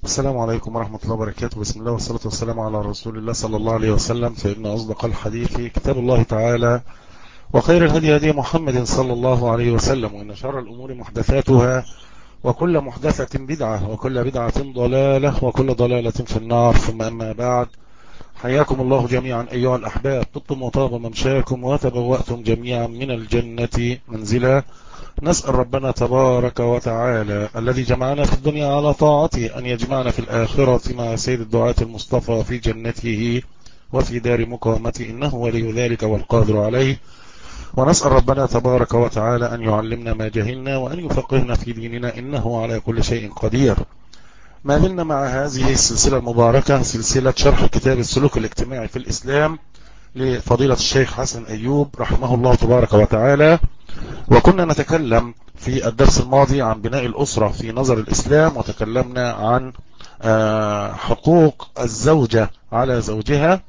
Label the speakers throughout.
Speaker 1: السلام عليكم ورحمة الله وبركاته. بسم الله والصلاة والسلام على رسول الله صلى الله عليه وسلم. فإن أصدق الحديث كتاب الله تعالى، وخير الهدي هدي محمد صلى الله عليه وسلم، وإن شر الأمور محدثاتها، وكل محدثة بدعة، وكل بدعة ضلالة، وكل ضلالة في النار. ثم أما بعد، حياكم الله جميعا أيها الأحباب. طبتم وطاب ممشاكم، وتبوأتم جميعا من الجنة منزلا. نسأل ربنا تبارك وتعالى الذي جمعنا في الدنيا على طاعته أن يجمعنا في الآخرة مع سيد الدعاة المصطفى في جنته وفي دار مقامته، إنه ولي ذلك والقادر عليه. ونسأل ربنا تبارك وتعالى أن يعلمنا ما جهلنا، وأن يفقهنا في ديننا، إنه على كل شيء قدير. ما زلنا مع هذه السلسلة المباركة، سلسلة شرح كتاب السلوك الاجتماعي في الإسلام لفضيلة الشيخ حسن أيوب رحمه الله تبارك وتعالى. وكنا نتكلم في الدرس الماضي عن بناء الأسرة في نظر الإسلام، وتكلمنا عن حقوق الزوجة على زوجها،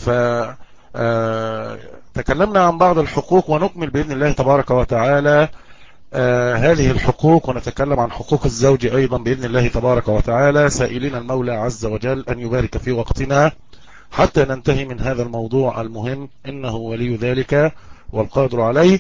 Speaker 1: فتكلمنا عن بعض الحقوق، ونكمل بإذن الله تبارك وتعالى هذه الحقوق، ونتكلم عن حقوق الزوج أيضا بإذن الله تبارك وتعالى، سائلين المولى عز وجل أن يبارك في وقتنا حتى ننتهي من هذا الموضوع المهم، إنه ولي ذلك والقادر عليه.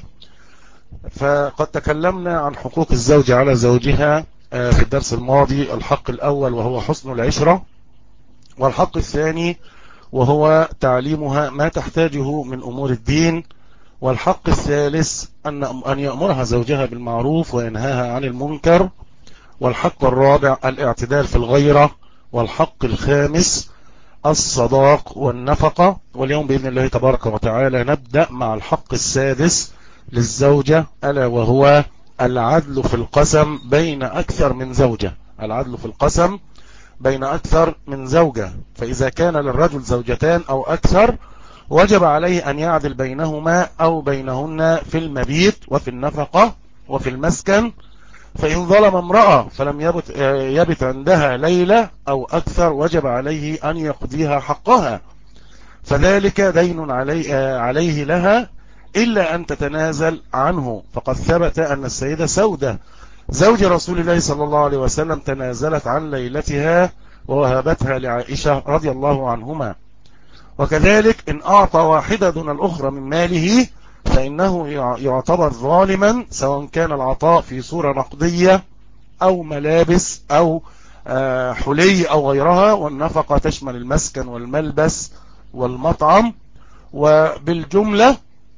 Speaker 1: فقد تكلمنا عن حقوق الزوجة على زوجها في الدرس الماضي. الحق الأول وهو حسن العشرة، والحق الثاني وهو تعليمها ما تحتاجه من أمور الدين، والحق الثالث أن يأمرها زوجها بالمعروف وينهاها عن المنكر، والحق الرابع الاعتدال في الغيرة، والحق الخامس الصداق والنفقة. واليوم بإذن الله تبارك وتعالى نبدأ مع الحق السادس للزوجة، ألا وهو العدل في القسم بين أكثر من زوجة. العدل في القسم بين أكثر من زوجة، فإذا كان للرجل زوجتان أو أكثر وجب عليه أن يعدل بينهما أو بينهن في المبيت وفي النفقة وفي المسكن. فإن ظلم امرأة فلم يبت عندها ليلة أو أكثر وجب عليه أن يقضيها حقها، فذلك دين عليه لها إلا أن تتنازل عنه. فقد ثبت أن السيدة سودة زوج رسول الله صلى الله عليه وسلم تنازلت عن ليلتها ووهبتها لعائشة رضي الله عنهما. وكذلك إن أعطى واحدة دون الأخرى من ماله فإنه يعتبر ظالما، سواء كان العطاء في صورة نقدية أو ملابس أو حلي أو غيرها. والنفقة تشمل المسكن والملبس والمطعم. وبالجملة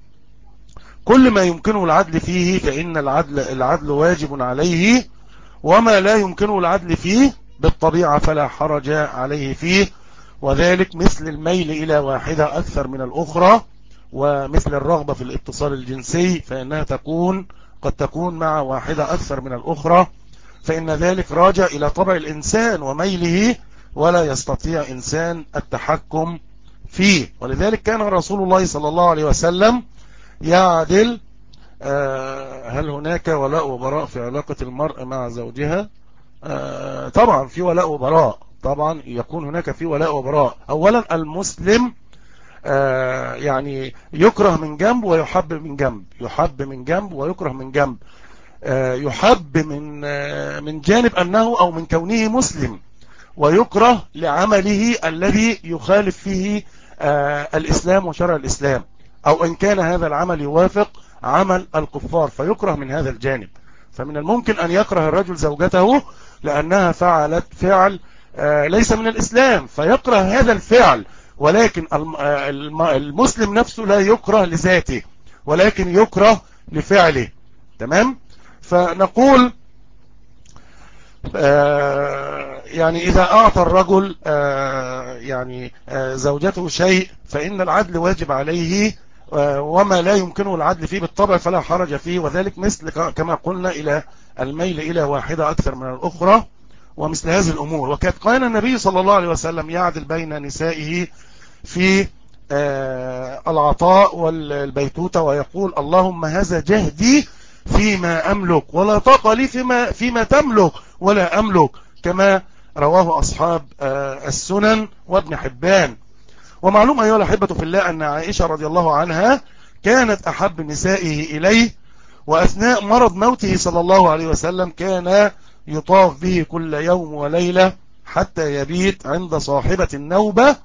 Speaker 1: كل ما يمكنه العدل فيه فإن العدل واجب عليه، وما لا يمكنه العدل فيه بالطبيعة فلا حرج عليه فيه. وذلك مثل الميل إلى واحدة أكثر من الأخرى، ومثل الرغبة في الاتصال الجنسي فإنها قد تكون مع واحدة أكثر من الأخرى، فإن ذلك راجع إلى طبع الإنسان وميله، ولا يستطيع إنسان التحكم فيه. ولذلك كان رسول الله صلى الله عليه وسلم يعدل. هل هناك ولاء وبراء في علاقة المرء مع زوجها؟ طبعا في ولاء وبراء، طبعا يكون هناك في ولاء وبراء. أولا المسلم يعني يكره من جنب ويحب من جنب، يحب من جنب ويكره من جنب. يحب من جانب أنه أو من كونه مسلم، ويكره لعمله الذي يخالف فيه الإسلام وشرع الإسلام، أو إن كان هذا العمل يوافق عمل الكفار فيكره من هذا الجانب. فمن الممكن أن يكره الرجل زوجته لأنها فعلت فعل ليس من الإسلام فيكره هذا الفعل، ولكن المسلم نفسه لا يكره لذاته ولكن يكره لفعله. تمام؟ فنقول يعني إذا أعطى الرجل يعني زوجته شيء فإن العدل واجب عليه، وما لا يمكنه العدل فيه بالطبع فلا حرج فيه. وذلك مثل كما قلنا إلى الميل إلى واحدة أكثر من الأخرى ومثل هذه الأمور. وكانت كان النبي صلى الله عليه وسلم يعدل بين نسائه في العطاء والبيتوتة، ويقول اللهم هذا جهدي فيما أملك ولا طاقة لي فيما تملك ولا أملك، كما رواه أصحاب السنن وابن حبان. ومعلوم أيها الأحبة في الله أن عائشة رضي الله عنها كانت أحب نسائه إليه، وأثناء مرض موته صلى الله عليه وسلم كان يطاف به كل يوم وليلة حتى يبيت عند صاحبة النوبة،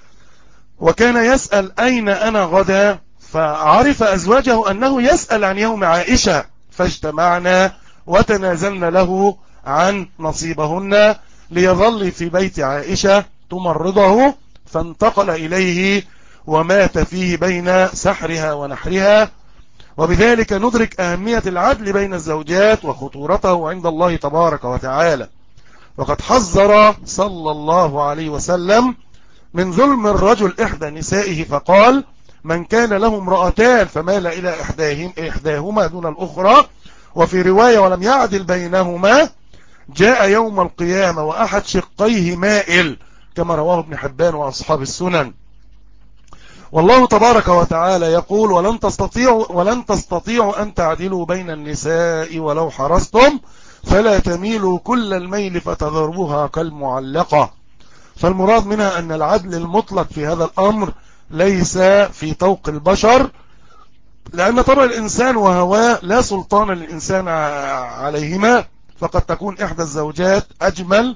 Speaker 1: وكان يسأل أين أنا غدا، فعرف أزواجه أنه يسأل عن يوم عائشة، فاجتمعنا وتنازلنا له عن نصيبهن ليظل في بيت عائشة تمرضه، فانتقل إليه ومات فيه بين سحرها ونحرها. وبذلك ندرك أهمية العدل بين الزوجات وخطورته عند الله تبارك وتعالى. وقد حذر صلى الله عليه وسلم من ظلم الرجل إحدى نسائه، فقال: من كان له امرأتان فمال إلى إحداهما دون الأخرى، وفي رواية: ولم يعدل بينهما جاء يوم القيامة وأحد شقيه مائل، كما رواه ابن حبان وأصحاب السنن. والله تبارك وتعالى يقول: ولن تستطيعوا أن تعدلوا بين النساء ولو حرصتم فلا تميلوا كل الميل فتذروها كالمعلقة. فالمراد منها أن العدل المطلق في هذا الأمر ليس في طوق البشر، لأن طبع الإنسان وهواه لا سلطان للإنسان عليهما، فقد تكون إحدى الزوجات أجمل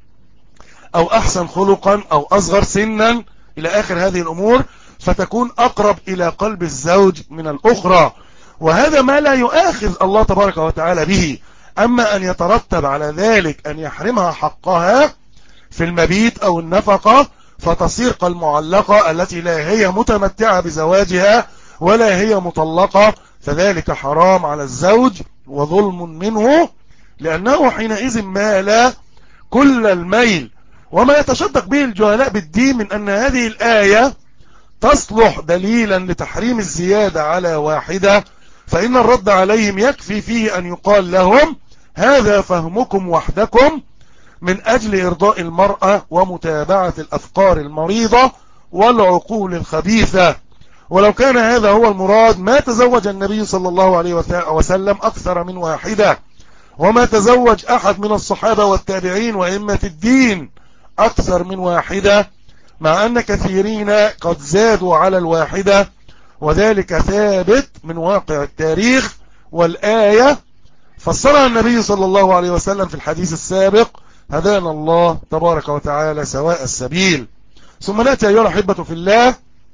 Speaker 1: أو أحسن خلقا أو أصغر سنا إلى آخر هذه الأمور، فتكون أقرب إلى قلب الزوج من الأخرى، وهذا ما لا يؤاخذ الله تبارك وتعالى به. أما أن يترتب على ذلك أن يحرمها حقها في المبيت أو النفقة فتصير كالمعلقة التي لا هي متمتعة بزواجها ولا هي مطلقة، فذلك حرام على الزوج وظلم منه، لأنه حينئذ مال كل الميل. وما يتشدق به الجهلاء بالدين من أن هذه الآية تصلح دليلا لتحريم الزيادة على واحدة، فإن الرد عليهم يكفي فيه أن يقال لهم: هذا فهمكم وحدكم من أجل إرضاء المرأة ومتابعة الأفكار المريضة والعقول الخبيثة. ولو كان هذا هو المراد ما تزوج النبي صلى الله عليه وسلم أكثر من واحدة، وما تزوج أحد من الصحابة والتابعين وإمة الدين أكثر من واحدة، مع أن كثيرين قد زادوا على الواحدة، وذلك ثابت من واقع التاريخ. والآية فسرها النبي صلى الله عليه وسلم في الحديث السابق: هدانا الله تبارك وتعالى سواء السبيل. ثم نأتي أيها الأحبة في الله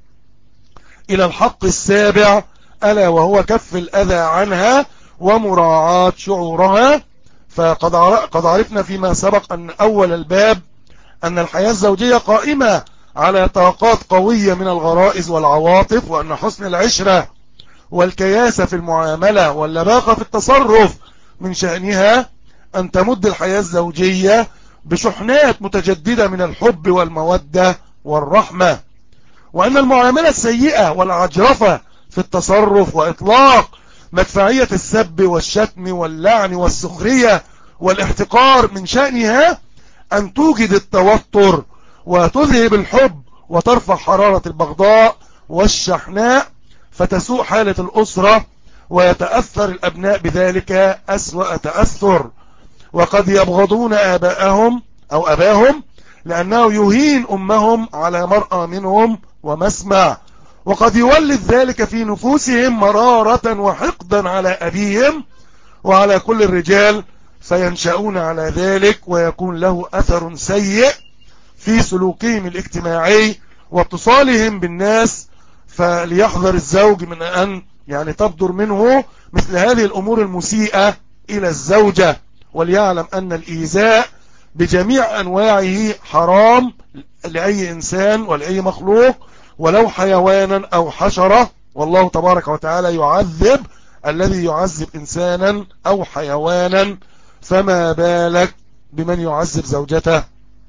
Speaker 1: إلى الحق السابع، ألا وهو كف الأذى عنها ومراعاة شعورها. فقد عرفنا فيما سبق أن أول الباب أن الحياة الزوجية قائمة على طاقات قوية من الغرائز والعواطف، وأن حسن العشرة والكياسة في المعاملة واللباقة في التصرف من شأنها أن تمد الحياة الزوجية بشحنات متجددة من الحب والمودة والرحمة، وأن المعاملة السيئة والعجرفة في التصرف وإطلاق مدفعية السب والشتم واللعن والسخرية والاحتقار من شأنها أن توجد التوتر وتذهب الحب وترفع حرارة البغضاء والشحناء، فتسوء حالة الأسرة ويتأثر الأبناء بذلك أسوأ تأثر، وقد يبغضون آباءهم أو أباهم لأنه يهين أمهم على مرأى منهم ومسمع، وقد يولد ذلك في نفوسهم مرارة وحقدا على أبيهم وعلى كل الرجال، فينشأون على ذلك ويكون له أثر سيء في سلوكهم الاجتماعي واتصالهم بالناس. فليحذر الزوج من أن تبدر منه مثل هذه الأمور المسيئة إلى الزوجة، وليعلم أن الإيذاء بجميع أنواعه حرام لأي إنسان ولأي مخلوق ولو حيوانا أو حشرة، والله تبارك وتعالى يعذب الذي يعذب إنسانا أو حيوانا، فما بالك بمن يعذب زوجته،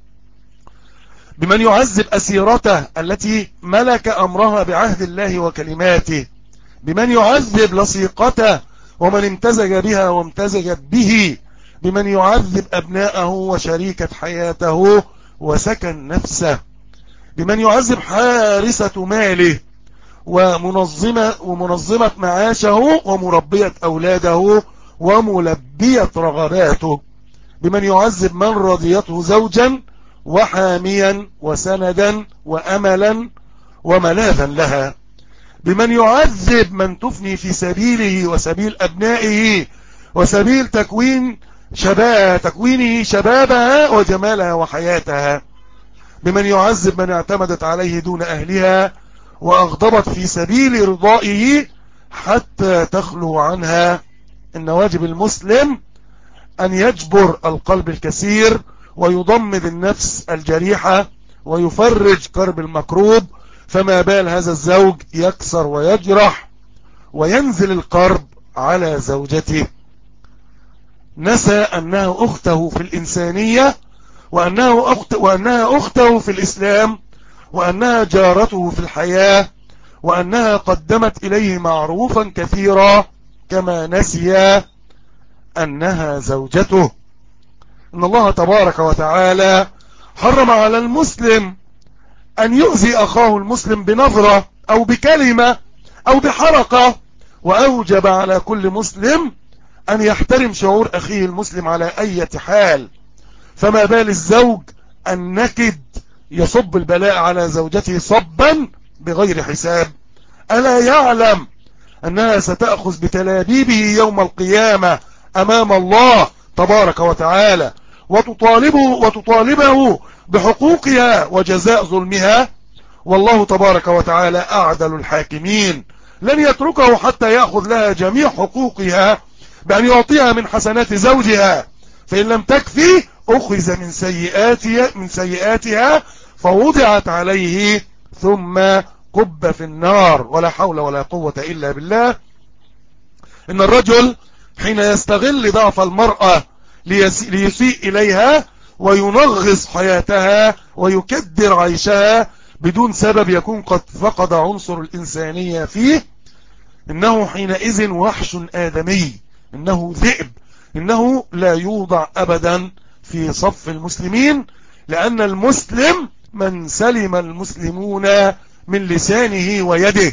Speaker 1: بمن يعذب أسيرته التي ملك أمرها بعهد الله وكلماته، بمن يعذب لصيقته ومن امتزج بها وامتزجت به، بمن يعذب أبناءه وشريكة حياته وسكن نفسه، بمن يعذب حارسة ماله ومنظمة معاشه ومربية أولاده وملبية رغباته، بمن يعذب من رضيته زوجا وحاميا وسندا وأملا وملاذا لها، بمن يعذب من تفني في سبيله وسبيل أبنائه وسبيل تكوين تكوينه شبابها وجمالها وحياتها، بمن يعذب من اعتمدت عليه دون أهلها وأغضبت في سبيل رضائه حتى تخلو عنها. إن واجب المسلم أن يجبر القلب الكسير ويضمد النفس الجريحة ويفرج كرب المكروب، فما بال هذا الزوج يكسر ويجرح وينزل الكرب على زوجته. نسى أنها أخته في الإنسانية، وأنها أخته في الإسلام، وأنها جارته في الحياة، وأنها قدمت إليه معروفا كثيرا، كما نسي أنها زوجته. إن الله تبارك وتعالى حرم على المسلم أن يؤذي أخاه المسلم بنظرة أو بكلمة أو بحركة، وأوجب على كل مسلم أن يحترم شعور أخيه المسلم على أي حال. فما بال الزوج النكد يصب البلاء على زوجته صبا بغير حساب؟ ألا يعلم أنها ستأخذ بتلابيبه يوم القيامة أمام الله تبارك وتعالى، وتطالبه بحقوقها وجزاء ظلمها؟ والله تبارك وتعالى أعدل الحاكمين، لن يتركه حتى يأخذ لها جميع حقوقها بأن يعطيها من حسنات زوجها، فإن لم تكفي أخذ من سيئاتها فوضعت عليه ثم كب في النار. ولا حول ولا قوة إلا بالله. إن الرجل حين يستغل ضعف المرأة ليسيء إليها وينغص حياتها ويكدر عيشها بدون سبب يكون قد فقد عنصر الإنسانية فيه، إنه حينئذ وحش آدمي، إنه ذئب، إنه لا يوضع أبدا في صف المسلمين، لأن المسلم من سلم المسلمون من لسانه ويده.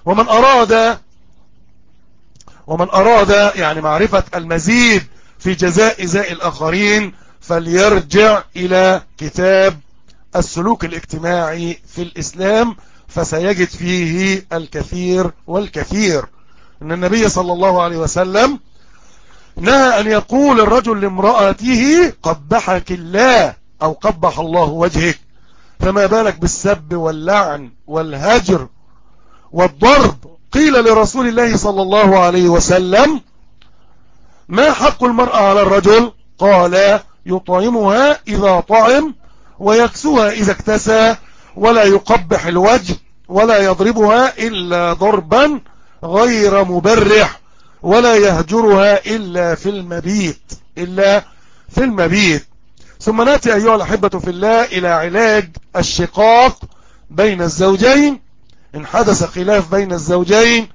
Speaker 1: ومن أراد يعني معرفة المزيد في جزاء إزاء الآخرين فليرجع إلى كتاب السلوك الاجتماعي في الإسلام، فسيجد فيه الكثير والكثير. إن النبي صلى الله عليه وسلم نهى أن يقول الرجل لامرأته قبحك الله أو قبح الله وجهك، فما بالك بالسب واللعن والهجر والضرب. قيل لرسول الله صلى الله عليه وسلم ما حق المرأة على الرجل؟ قال يطعمها إذا طعم ويكسوها إذا اكتسى، ولا يقبح الوجه ولا يضربها إلا ضربا غير مبرح، ولا يهجرها إلا في المبيت. ثم نأتي أيها الأحبة في الله إلى علاج الشقاق بين الزوجين. إن حدث خلاف بين الزوجين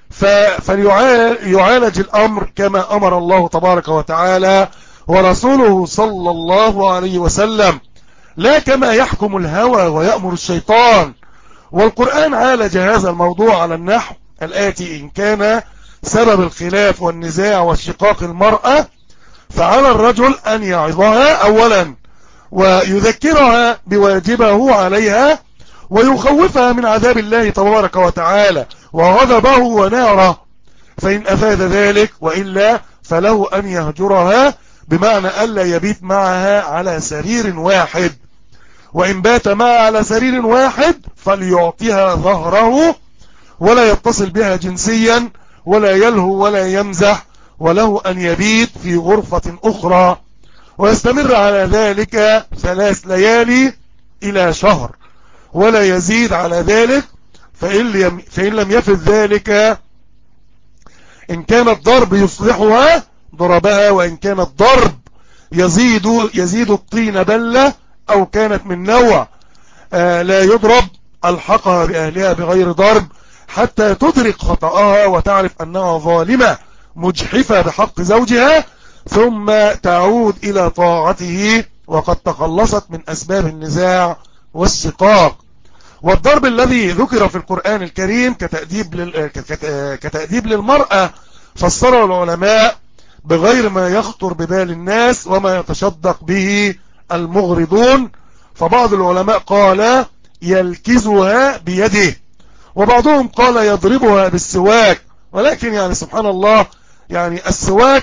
Speaker 1: فليعالج الأمر كما أمر الله تبارك وتعالى ورسوله صلى الله عليه وسلم، لا كما يحكم الهوى ويأمر الشيطان. والقرآن عالج هذا الموضوع على النحو الآتي: إن كان سبب الخلاف والنزاع والشقاق المرأة، فعلى الرجل أن يعظها أولا ويذكرها بواجبه عليها ويخوفها من عذاب الله تبارك وتعالى وغضبه وناره، فإن أفاد ذلك، وإلا فله أن يهجرها، بمعنى ألا يبيت معها على سرير واحد، وإن بات معها على سرير واحد فليعطيها ظهره ولا يتصل بها جنسيا ولا يلهو ولا يمزح، وله أن يبيت في غرفة أخرى، ويستمر على ذلك 3 ليالي إلى شهر ولا يزيد على ذلك. فإن لم يفد ذلك، إن كان الضرب يصلحها ضربها، وإن كان الضرب يزيد الطين بلة أو كانت من نوع لا يضرب، ألحقها بأهلها بغير ضرب حتى تدرك خطأها وتعرف أنها ظالمة مجحفة بحق زوجها، ثم تعود إلى طاعته وقد تخلصت من أسباب النزاع والشقاق. والضرب الذي ذكر في القرآن الكريم كتأديب للمرأة فسره العلماء بغير ما يخطر ببال الناس وما يتشدق به المغرضون. فبعض العلماء قال يلكزها بيده، وبعضهم قال يضربها بالسواك. ولكن يعني سبحان الله، يعني السواك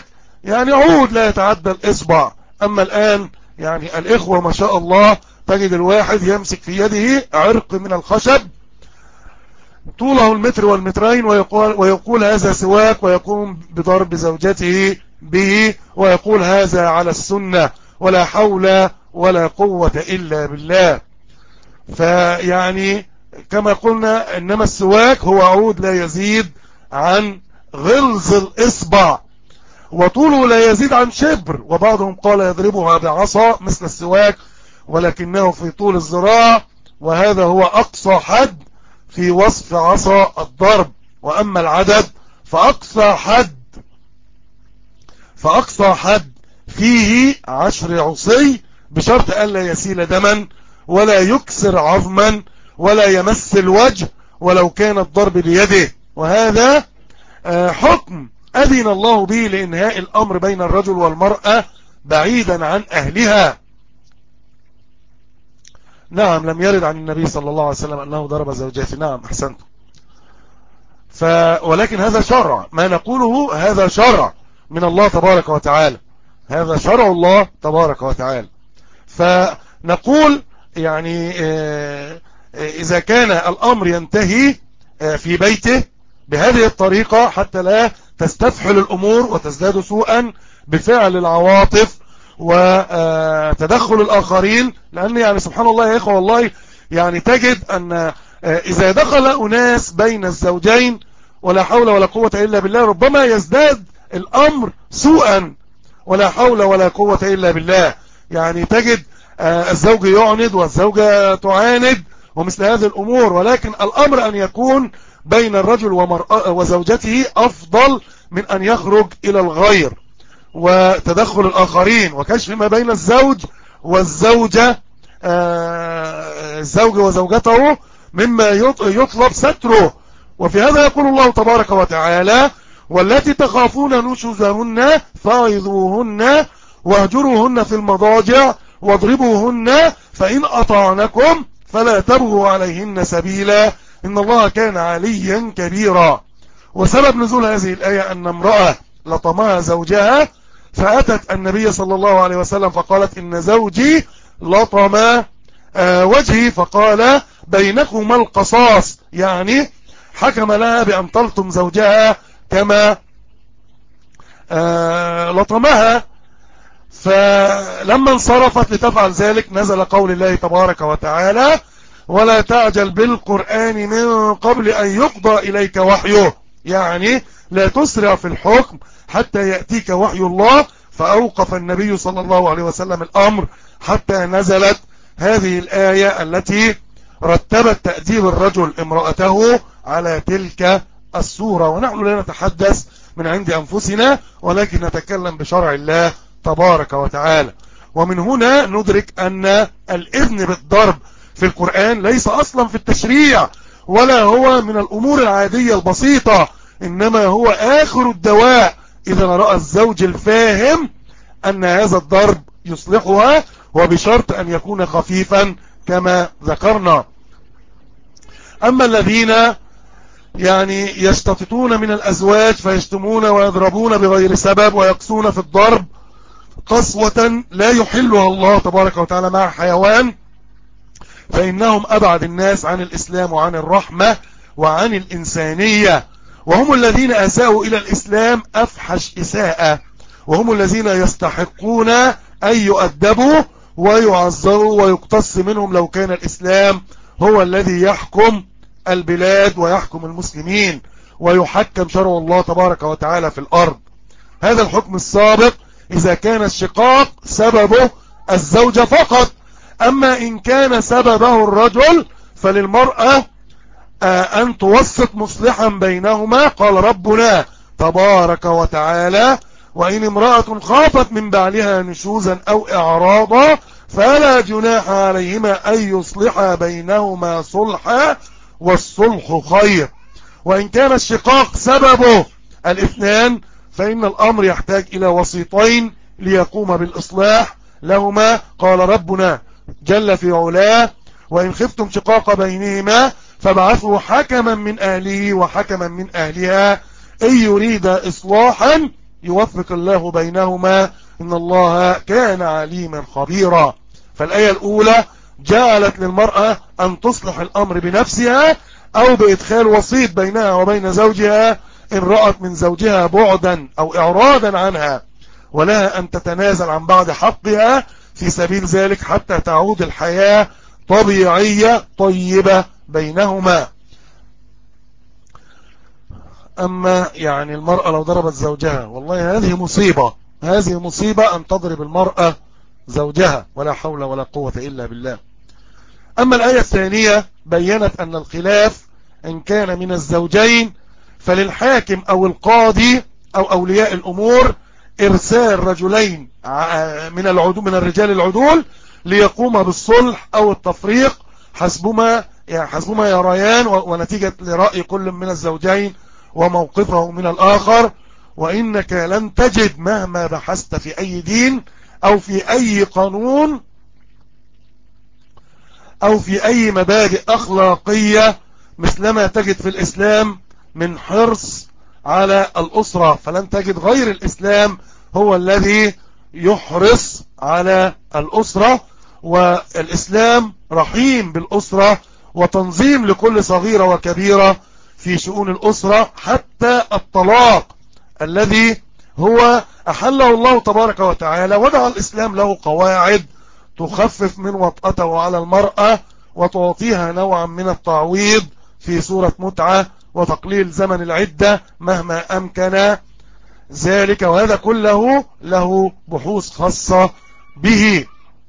Speaker 1: يعني عود لا يتعدى الإصبع. أما الآن يعني الإخوة ما شاء الله تجد الواحد يمسك في يده عرق من الخشب طوله المتر والمترين ويقول هذا سواك، ويقوم بضرب زوجته به ويقول هذا على السنة ولا حول ولا قوة إلا بالله. فيعني كما قلنا إنما السواك هو عود لا يزيد عن غلظ الإصبع وطوله لا يزيد عن شبر، وبعضهم قال يضربها بعصا مثل السواك ولكنه في طول الذراع، وهذا هو أقصى حد في وصف عصا الضرب. وأما العدد فأقصى حد فيه 10 عصي، بشرط ألا يسيل دما ولا يكسر عظما ولا يمس الوجه ولو كان الضرب بيده. وهذا حكم أذن الله به لإنهاء الأمر بين الرجل والمرأة بعيدا عن أهلها. نعم، لم يرد عن النبي صلى الله عليه وسلم أنه ضرب زوجاته. نعم أحسنت. ولكن هذا شرع، ما نقوله هذا شرع من الله تبارك وتعالى، هذا شرع الله تبارك وتعالى. فنقول يعني إذا كان الأمر ينتهي في بيته بهذه الطريقة حتى لا تستفحل الأمور وتزداد سوءا بفعل العواطف وتدخل الآخرين، لأن يعني سبحان الله يا إخوة والله يعني تجد أن إذا دخل أناس بين الزوجين ولا حول ولا قوة إلا بالله ربما يزداد الأمر سوءا، ولا حول ولا قوة إلا بالله. يعني تجد الزوج يعند والزوجة تعاند ومثل هذه الأمور، ولكن الأمر أن يكون بين الرجل وزوجته أفضل من أن يخرج إلى الغير وتدخل الآخرين وكشف ما بين الزوج والزوجة، الزوج وزوجته مما يطلب ستره. وفي هذا يقول الله تبارك وتعالى والتي تخافون نشوزهن فاعظوهن واهجروهن في المضاجع واضربوهن فإن أطعنكم فلا تبغوا عليهن سبيلا إن الله كان عليا كبيرا. وسبب نزول هذه الآية أن امرأة لطمها زوجها فأتت النبي صلى الله عليه وسلم فقالت إن زوجي لطم وجهي، فقال بينكما القصاص، يعني حكم لها بأن تلطم زوجها كما لطمها. فلما انصرفت لتفعل ذلك نزل قول الله تبارك وتعالى ولا تعجل بالقرآن من قبل أن يقضى إليك وحيه، يعني لا تسرع في الحكم حتى يأتيك وحي الله. فأوقف النبي صلى الله عليه وسلم الأمر حتى نزلت هذه الآية التي رتبت تأديب الرجل امرأته على تلك الصورة. ونحن لا نتحدث من عند أنفسنا ولكن نتكلم بشرع الله تبارك وتعالى. ومن هنا ندرك أن الإذن بالضرب في القرآن ليس أصلا في التشريع ولا هو من الأمور العادية البسيطة، إنما هو آخر الدواء إذا رأى الزوج الفاهم أن هذا الضرب يصلحها، وبشرط أن يكون خفيفا كما ذكرنا. أما الذين يعني يشتططون من الأزواج فيشتمون ويضربون بغير سبب ويقسون في الضرب قسوة لا يحلها الله تبارك وتعالى مع حيوان، فإنهم أبعد الناس عن الإسلام وعن الرحمة وعن الإنسانية، وهم الذين أساءوا إلى الإسلام أفحش إساءة، وهم الذين يستحقون أن يؤدبوا ويعذروا ويقتص منهم لو كان الإسلام هو الذي يحكم البلاد ويحكم المسلمين ويحكم شرع الله تبارك وتعالى في الأرض. هذا الحكم السابق إذا كان الشقاق سببه الزوجة فقط، أما إن كان سببه الرجل فللمرأة أن توسط مصلحا بينهما. قال ربنا تبارك وتعالى وإن امرأة خافت من بعلها نشوزا أو إعراضا فلا جناح عليهما أن يصلحا بينهما صلحا والصلح خير. وإن كان الشقاق سببه الاثنان فإن الأمر يحتاج إلى وسيطين ليقوم بالإصلاح لهما. قال ربنا جل في علاه وإن خفتم شقاق بينهما فابعثوا حكما من أهله وحكما من أهلها إن يريد إصلاحا يوفق الله بينهما، إن الله كان عليما خبيرا. فالآية الأولى جعلت للمرأة أن تصلح الأمر بنفسها أو بإدخال وسيط بينها وبين زوجها إن رأت من زوجها بعدا أو إعراضا عنها، ولها أن تتنازل عن بعض حقها في سبيل ذلك حتى تعود الحياة طبيعية طيبة بينهما. أما يعني المرأة لو ضربت زوجها، والله هذه مصيبة، هذه مصيبة أن تضرب المرأة زوجها، ولا حول ولا قوة إلا بالله. أما الآية الثانية بيّنت أن الخلاف إن كان من الزوجين فللحاكم أو القاضي أو أولياء الأمور إرسال رجلين من الرجال العدول ليقوم بالصلح أو التفريق حسبما يريان ونتيجة لرأي كل من الزوجين وموقفه من الآخر. وإنك لن تجد مهما بحثت في أي دين أو في أي قانون أو في أي مبادئ أخلاقية مثلما تجد في الإسلام من حرص على الأسرة، فلن تجد غير الإسلام هو الذي يحرص على الأسرة، والإسلام رحيم بالأسرة وتنظيم لكل صغيرة وكبيرة في شؤون الأسرة، حتى الطلاق الذي هو أحله الله تبارك وتعالى، وضع الإسلام له قواعد تخفف من وطأته على المرأة وتعطيها نوعا من التعويض في صورة متعة وتقليل زمن العدة مهما أمكن ذلك، وهذا كله له بحوث خاصة به.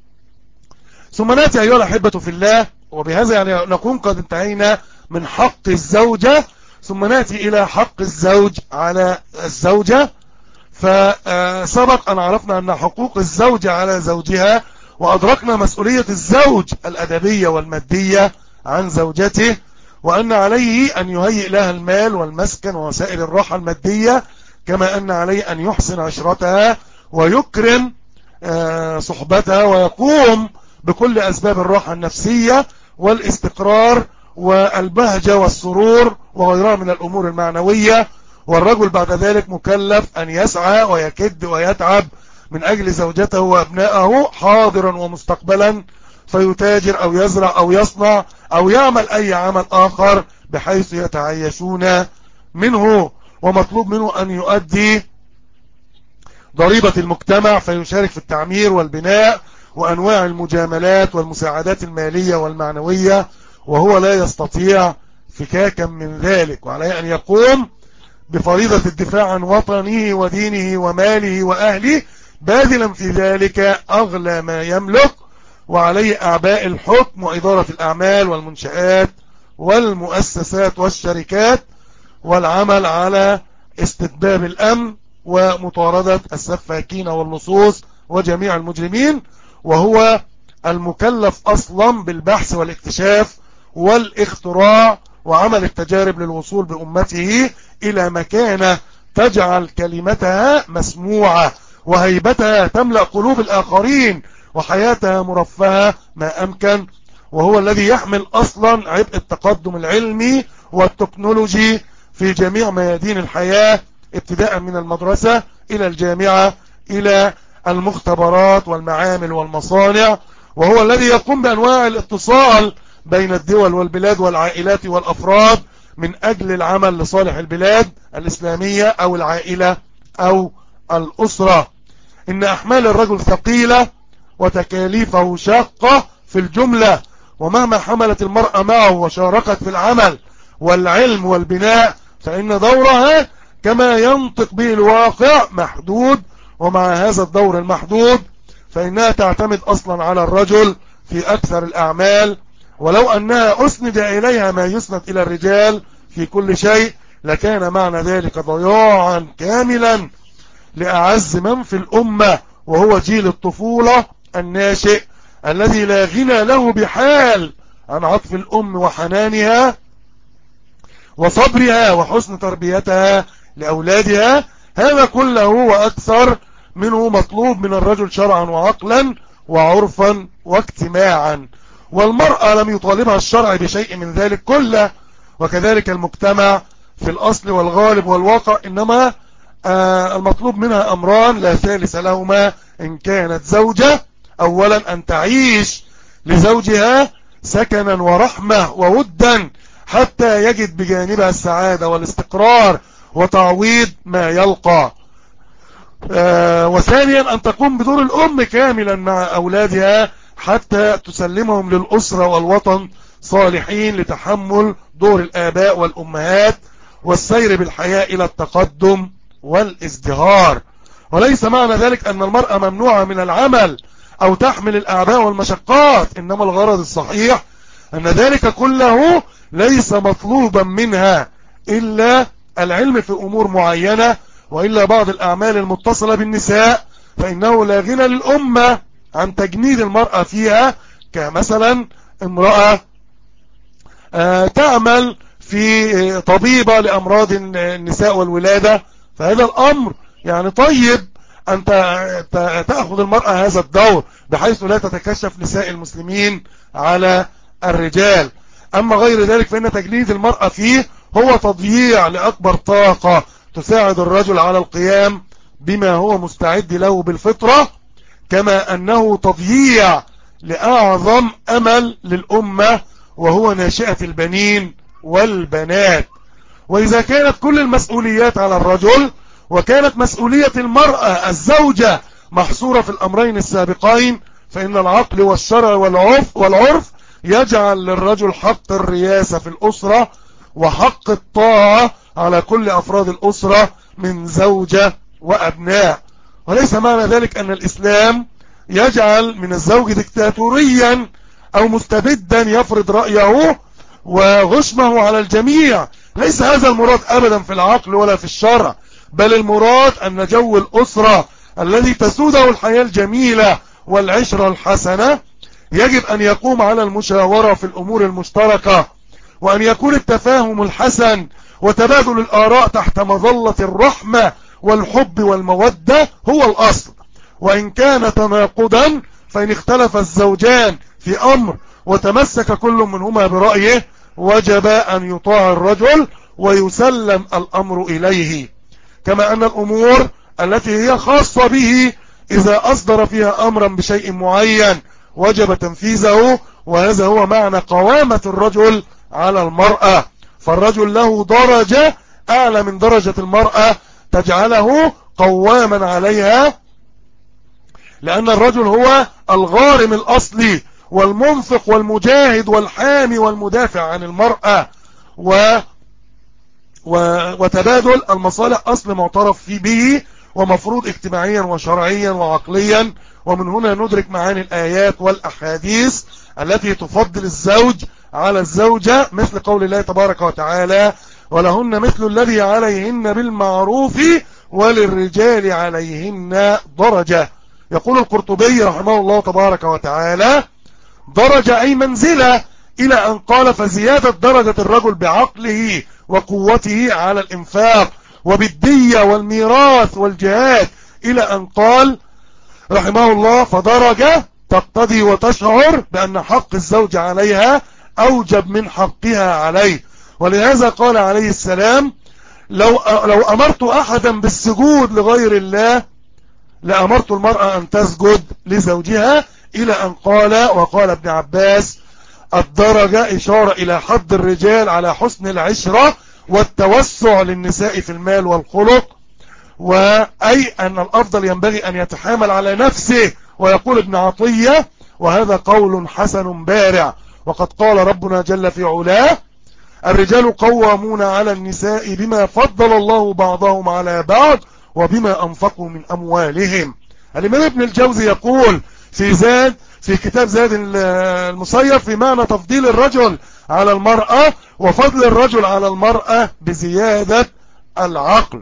Speaker 1: ثم نأتي أيها الأحبة في الله، وبهذا يعني نكون قد انتهينا من حق الزوجة، ثم نأتي إلى حق الزوج على الزوجة. فسبق أن عرفنا أن حقوق الزوجة على زوجها، وأدركنا مسؤولية الزوج الأدبية والمادية عن زوجته، وأن عليه أن يهيئ لها المال والمسكن ووسائل الراحة المادية، كما أن عليه أن يحسن عشرتها ويكرم صحبتها ويقوم بكل أسباب الراحة النفسية والاستقرار والبهجة والسرور وغيرها من الأمور المعنوية. والرجل بعد ذلك مكلف أن يسعى ويكد ويتعب من أجل زوجته وأبنائه حاضرا ومستقبلا، فيتاجر أو يزرع أو يصنع أو يعمل أي عمل آخر بحيث يتعايشون منه. ومطلوب منه أن يؤدي ضريبة المجتمع فيشارك في التعمير والبناء وأنواع المجاملات والمساعدات المالية والمعنوية، وهو لا يستطيع فكاكا من ذلك، وعليه أن يقوم بفريضة الدفاع عن وطنه ودينه وماله وأهله، باذلا في ذلك أغلى ما يملك، وعليه أعباء الحكم وإدارة الأعمال والمنشآت والمؤسسات والشركات، والعمل على استتباب الأمن ومطاردة السفاكين واللصوص وجميع المجرمين، وهو المكلف أصلا بالبحث والاكتشاف والاختراع وعمل التجارب للوصول بأمته إلى مكانة تجعل كلمتها مسموعة وهيبتها تملأ قلوب الآخرين وحياتها مرفهة ما أمكن، وهو الذي يحمل أصلا عبء التقدم العلمي والتكنولوجي في جميع ميادين الحياة، ابتداء من المدرسة إلى الجامعة إلى المختبرات والمعامل والمصانع، وهو الذي يقوم بأنواع الاتصال بين الدول والبلاد والعائلات والأفراد من أجل العمل لصالح البلاد الإسلامية أو العائلة أو الأسرة. إن أحمال الرجل ثقيلة وتكاليفه شاقة في الجملة، ومهما حملت المرأة معه وشاركت في العمل والعلم والبناء فإن دورها كما ينطق به الواقع محدود، ومع هذا الدور المحدود فإنها تعتمد أصلا على الرجل في أكثر الأعمال، ولو أنها أسند إليها ما يسند إلى الرجال في كل شيء لكان معنى ذلك ضياعا كاملا لأعز من في الأمة، وهو جيل الطفولة الناشئ الذي لا غنى له بحال عن عطف الأم وحنانها وصبرها وحسن تربيتها لأولادها. هذا كله وأكثر منه مطلوب من الرجل شرعا وعقلا وعرفا واجتماعا، والمرأة لم يطالبها الشرع بشيء من ذلك كله، وكذلك المجتمع في الأصل والغالب والواقع، إنما المطلوب منها أمران لا ثالث لهما إن كانت زوجة. أولا أن تعيش لزوجها سكنا ورحمة وودا حتى يجد بجانبها السعادة والاستقرار وتعويض ما يلقى. وثانيا أن تقوم بدور الأم كاملا مع أولادها حتى تسلمهم للأسرة والوطن صالحين لتحمل دور الآباء والأمهات والسير بالحياة إلى التقدم والازدهار. وليس معنى ذلك أن المرأة ممنوعة من العمل أو تحمل الأعباء والمشقات، إنما الغرض الصحيح أن ذلك كله ليس مطلوبا منها إلا العلم في أمور معينة، وإلا بعض الأعمال المتصلة بالنساء فإنه لا غنى للأمة عن تجنيد المرأة فيها، كمثلا امرأة تعمل في طبيبة لأمراض النساء والولادة، فهذا الأمر يعني طيب أن تأخذ المرأة هذا الدور بحيث لا تتكشف نساء المسلمين على الرجال. أما غير ذلك فإن تجنيد المرأة فيه هو تضييع لأكبر طاقة تساعد الرجل على القيام بما هو مستعد له بالفطرة، كما أنه تضييع لأعظم أمل للأمة وهو ناشئة البنين والبنات. وإذا كانت كل المسؤوليات على الرجل وكانت مسؤولية المرأة الزوجة محصورة في الأمرين السابقين، فإن العقل والشرع والعرف يجعل للرجل حق الرياسة في الأسرة وحق الطاعة على كل أفراد الأسرة من زوجة وأبناء. وليس معنى ذلك أن الإسلام يجعل من الزوج ديكتاتوريا أو مستبدا يفرض رأيه وغشمه على الجميع. ليس هذا المراد أبدا في العقل ولا في الشرع، بل المراد أن جو الأسرة الذي تسوده الحياة الجميلة والعشرة الحسنة يجب أن يقوم على المشاورة في الأمور المشتركة، وأن يكون التفاهم الحسن وتبادل الآراء تحت مظلة الرحمة والحب والمودة هو الأصل. وإن كان تناقضا فإن اختلف الزوجان في أمر وتمسك كل منهما برأيه وجب أن يطاع الرجل ويسلم الأمر إليه. كما أن الأمور التي هي خاصة به إذا أصدر فيها أمرا بشيء معين وجب تنفيذه، وهذا هو معنى قوامة الرجل على المرأة. فالرجل له درجة أعلى من درجة المرأة تجعله قواما عليها، لأن الرجل هو الغارم الأصلي والمنفق والمجاهد والحامي والمدافع عن المرأة، وتبادل المصالح أصل معترف فيه به ومفروض اجتماعيا وشرعيا وعقليا. ومن هنا ندرك معاني الآيات والأحاديث التي تفضل الزوج على الزوجة، مثل قول الله تبارك وتعالى: ولهن مثل الذي عليهن بالمعروف وللرجال عليهن درجة. يقول القرطبي رحمه الله تبارك وتعالى: درجة أي منزلة، إلى أن قال: فزيادة درجة الرجل بعقله وقوته على الإنفاق وبالدية والميراث والجهاد، إلى أن قال رحمه الله: فدرجة تقتضي وتشعر بأن حق الزوج عليها أوجب من حقها عليه. ولهذا قال عليه السلام: لو أمرت أحدا بالسجود لغير الله لأمرت المرأة أن تسجد لزوجها، إلى أن قال: وقال ابن عباس: الدرجة إشارة إلى حد الرجال على حسن العشرة والتوسع للنساء في المال والخلق، وأي أن الأفضل ينبغي أن يتحامل على نفسه. ويقول ابن عطية: وهذا قول حسن بارع، وقد قال ربنا جل في علاه: الرجال قوامون على النساء بما فضل الله بعضهم على بعض وبما أنفقوا من أموالهم. الإمام ابن الجوزي يقول في كتاب زاد المسير في معنى تفضيل الرجل على المرأة وفضل الرجل على المرأة بزيادة العقل.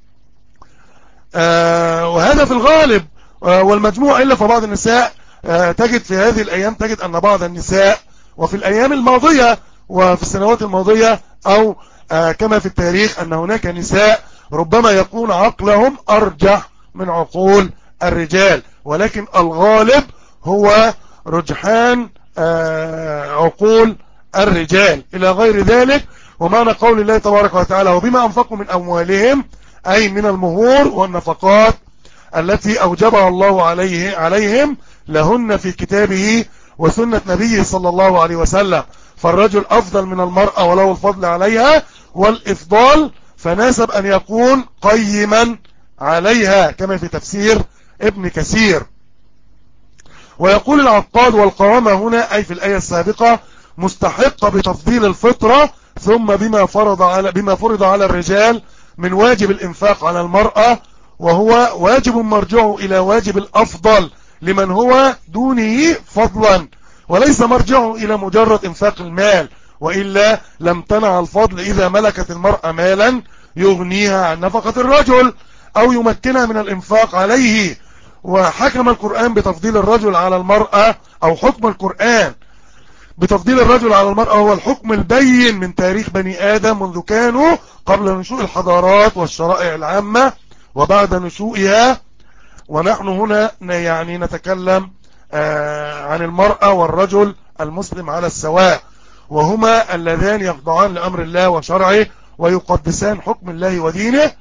Speaker 1: وهذا في الغالب والمجموع، إلا فبعض النساء تجد في هذه الأيام تجد أن بعض النساء وفي الأيام الماضية وفي السنوات الماضية أو كما في التاريخ أن هناك نساء ربما يكون عقلهم أرجح من عقول الرجال، ولكن الغالب هو رجحان عقول الرجال إلى غير ذلك. ومعنى قول الله تبارك وتعالى: وبما أنفقوا من أموالهم، أي من المهور والنفقات التي أوجبها الله عليهم لهن في كتابه وسنة نبيه صلى الله عليه وسلم. فالرجل أفضل من المرأة وله الفضل عليها والإفضال، فناسب أن يكون قيما عليها كما في تفسير ابن كثير. ويقول العقاد والقوامة هنا أي في الآية السابقة مستحقة بتفضيل الفطرة ثم بما فرض على الرجال من واجب الإنفاق على المرأة، وهو واجب مرجعه إلى واجب الأفضل لمن هو دونه فضلا، وليس مرجعه إلى مجرد إنفاق المال، وإلا لم تنع الفضل إذا ملكت المرأة مالا يغنيها عن نفقة الرجل أو يمكنها من الإنفاق عليه. وحكم القرآن بتفضيل الرجل على المرأة، أو حكم القرآن بتفضيل الرجل على المرأة هو الحكم البين من تاريخ بني آدم منذ كانوا قبل نشوء الحضارات والشرائع العامة وبعد نشوئها. ونحن هنا يعني نتكلم عن المرأة والرجل المسلم على السواء، وهما اللذان يخضعان لأمر الله وشرعه ويقدسان حكم الله ودينه.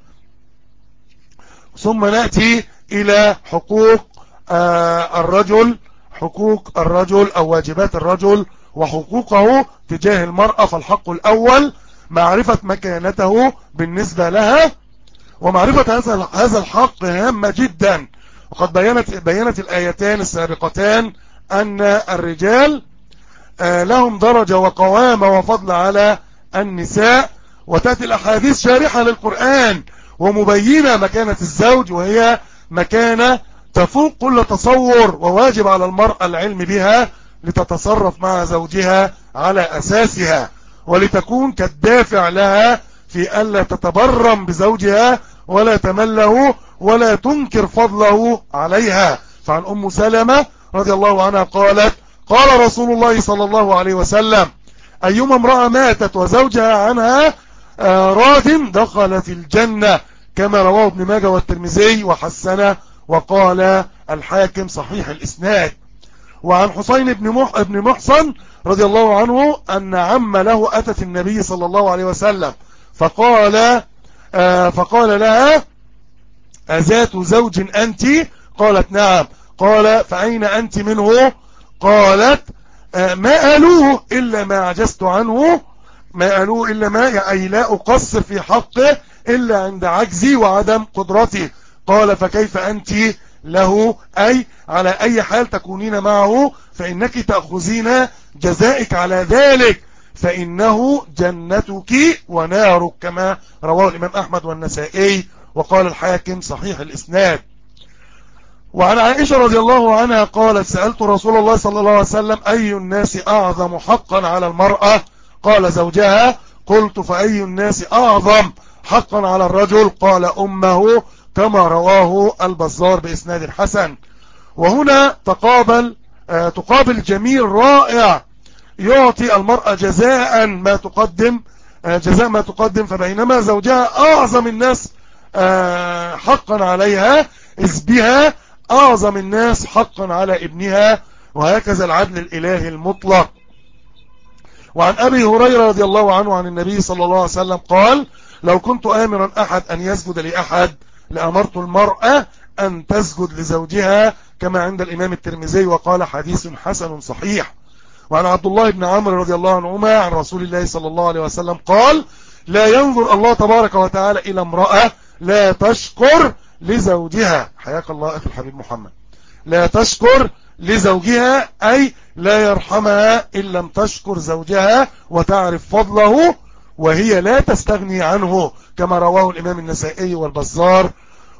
Speaker 1: ثم نأتي إلى حقوق الرجل أو واجبات الرجل وحقوقه تجاه المرأة. فالحق الأول معرفة مكانته بالنسبة لها، ومعرفة هذا الحق هامة جدا. وقد بينت الآيتان السابقتان أن الرجال لهم درجة وقوامة وفضل على النساء، وتأتي الأحاديث شارحة للقرآن ومبينة مكانة الزوج، وهي مكانة تفوق كل تصور، وواجب على المرأة العلم بها لتتصرف مع زوجها على أساسها، ولتكون كالدافع لها في ألا تتبرم بزوجها ولا تمله ولا تنكر فضله عليها. فعن أم سلمة رضي الله عنها قالت: قال رسول الله صلى الله عليه وسلم: أيما امرأة ماتت وزوجها عنها راض دخلت الجنة، كما رواه ابن ماجه والترمذي وحسنه، وقال الحاكم صحيح الإسناد. وعن حسين بن محصن رضي الله عنه أن عم له أتت النبي صلى الله عليه وسلم فقال لها: أذات زوج أنت؟ قالت: نعم. قال: فأين أنت منه؟ قالت: ما ألوه إلا ما عجزت عنه، ما ألوه إلا ما، أي لا أقصر في حقه إلا عند عجزي وعدم قدرتي. قال: فكيف أنت له؟ أي على أي حال تكونين معه، فإنك تأخذين جزائك على ذلك، فإنه جنتك ونارك، كما رواه الإمام أحمد والنسائي، وقال الحاكم صحيح الإسناد. وعن عائشة رضي الله عنها قالت: سألت رسول الله صلى الله عليه وسلم: أي الناس أعظم حقا على المرأة؟ قال: زوجها. قلت: فأي الناس أعظم حقا على الرجل؟ قال: أمه، كما رواه البزار بإسناد حسن. وهنا تقابل جميل رائع يعطي المرأة جزاء ما تقدم، فبينما زوجها أعظم الناس حقا عليها، إذ بها أعظم الناس حقا على ابنها، وهكذا العدل الإلهي المطلق. وعن أبي هريرة رضي الله عنه عن النبي صلى الله عليه وسلم قال: لو كنت آمرا أحد أن يسجد لأحد لأمرت المرأة أن تسجد لزوجها، كما عند الإمام الترمذي، وقال حديث حسن صحيح. وعن عبد الله بن عمرو رضي الله عنهما عن رسول الله صلى الله عليه وسلم قال: لا ينظر الله تبارك وتعالى إلى امرأة لا تشكر لزوجها، حياك الله أخي الحبيب محمد، لا تشكر لزوجها، أي لا يرحمها إن لم تشكر زوجها وتعرف فضله، وهي لا تستغني عنه، كما رواه الإمام النسائي والبزار،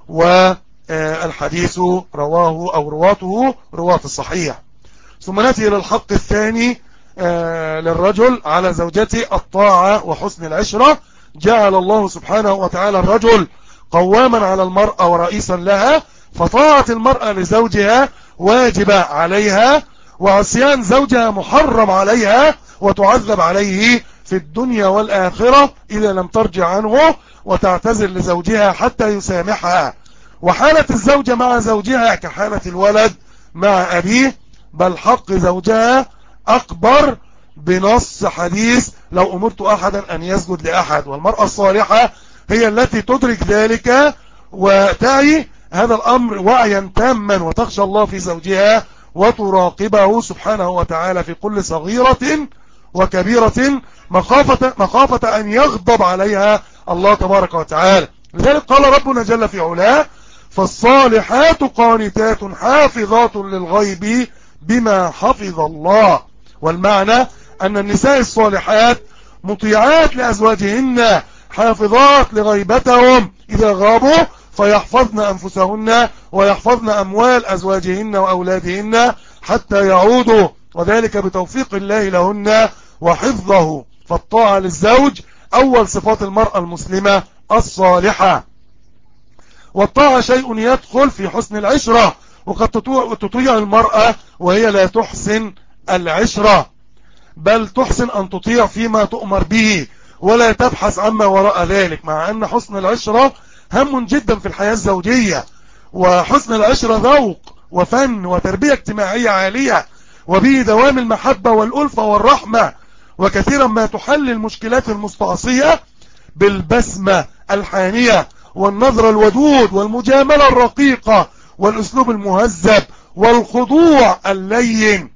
Speaker 1: والحديث رواه أو رواته رواة الصحيح. ثم نأتي إلى الحق الثاني للرجل على زوجته: الطاعة وحسن العشرة. جعل الله سبحانه وتعالى الرجل قواما على المرأة ورئيسا لها، فطاعة المرأة لزوجها واجبة عليها، وعصيان زوجها محرم عليها وتعذب عليه في الدنيا والآخرة إذا لم ترجع عنه وتعتذر لزوجها حتى يسامحها. وحالة الزوجة مع زوجها كحالة الولد مع أبيه، بل حق زوجها أكبر بنص حديث: لو أمرت أحدا أن يسجد لأحد. والمرأة الصالحة هي التي تدرك ذلك وتعي هذا الأمر وعيا تاما، وتخشى الله في زوجها وتراقبه سبحانه وتعالى في كل صغيرة وكبيرة، مخافة أن يغضب عليها الله تبارك وتعالى. لذلك قال ربنا جل في علاه: فالصالحات قانتات حافظات للغيب بما حفظ الله. والمعنى أن النساء الصالحات مطيعات لأزواجهن، حافظات لغيبتهم إذا غابوا، فيحفظن أنفسهن ويحفظن أموال أزواجهن وأولادهن حتى يعودوا، وذلك بتوفيق الله لهن وحفظه. فالطاعة للزوج أول صفات المرأة المسلمة الصالحة. والطاعة شيء يدخل في حسن العشرة، وقد تطيع المرأة وهي لا تحسن العشرة، بل تحسن أن تطيع فيما تؤمر به ولا تبحث عما وراء ذلك، مع أن حسن العشرة هم جدا في الحياة الزوجية. وحسن العشرة ذوق وفن وتربية اجتماعية عالية، وبه دوام المحبة والألفة والرحمة. وكثيرا ما تحل المشكلات المستعصية بالبسمة الحانية والنظر الودود والمجاملة الرقيقة والأسلوب المهذب والخضوع اللين.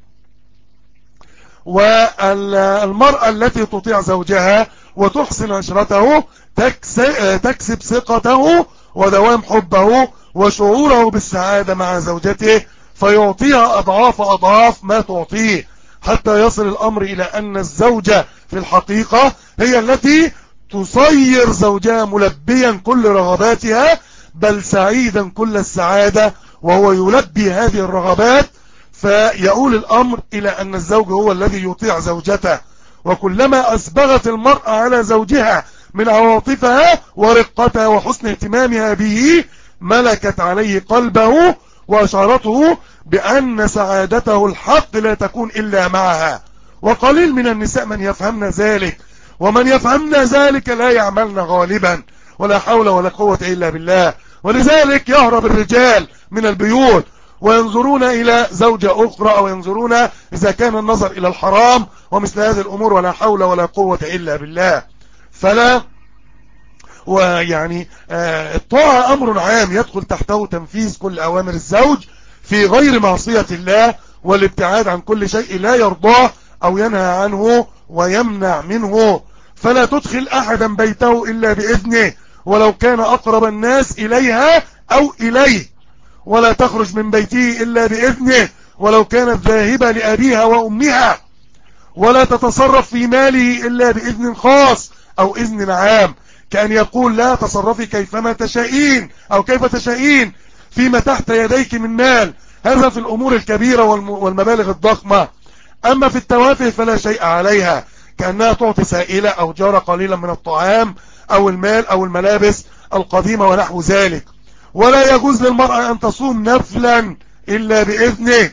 Speaker 1: والمرأة التي تطيع زوجها وتحسن عشرته تكسب ثقته ودوام حبه وشعوره بالسعادة مع زوجته، فيعطيها أضعاف ما تعطيه، حتى يصل الأمر إلى أن الزوجة في الحقيقة هي التي تصير زوجها ملبيا كل رغباتها، بل سعيدا كل السعادة، وهو يلبي هذه الرغبات. فيؤول الأمر إلى أن الزوج هو الذي يطيع زوجته، وكلما أسبغت المرأة على زوجها من عواطفها ورقتها وحسن اهتمامها به، ملكت عليه قلبه وأشعرته بأن سعادته الحق لا تكون إلا معها. وقليل من النساء من يفهمن ذلك، ومن يفهمن ذلك لا يعملن غالبا، ولا حول ولا قوة إلا بالله. ولذلك يهرب الرجال من البيوت وينظرون إلى زوجة أخرى، أو ينظرون إذا كان النظر إلى الحرام ومثل هذه الأمور، ولا حول ولا قوة إلا بالله. فلا ويعني الطاعة أمر عام يدخل تحته تنفيذ كل أوامر الزوج في غير معصية الله، والابتعاد عن كل شيء لا يرضاه أو ينهى عنه ويمنع منه. فلا تدخل أحدا بيته إلا بإذنه ولو كان أقرب الناس إليها أو إليه، ولا تخرج من بيته إلا بإذنه ولو كانت ذاهبة لأبيها وأمها، ولا تتصرف في ماله إلا بإذن خاص أو إذن عام، كأن يقول: لا تصرفي كيفما تشائين أو كيف تشائين فيما تحت يديك من مال. هذا في الأمور الكبيرة والمبالغ الضخمة. أما في التوافه فلا شيء عليها، كأنها تعطي سائلة أو جارة قليلا من الطعام أو المال أو الملابس القديمة ونحو ذلك. ولا يجوز للمرأة أن تصوم نفلا إلا بإذنه،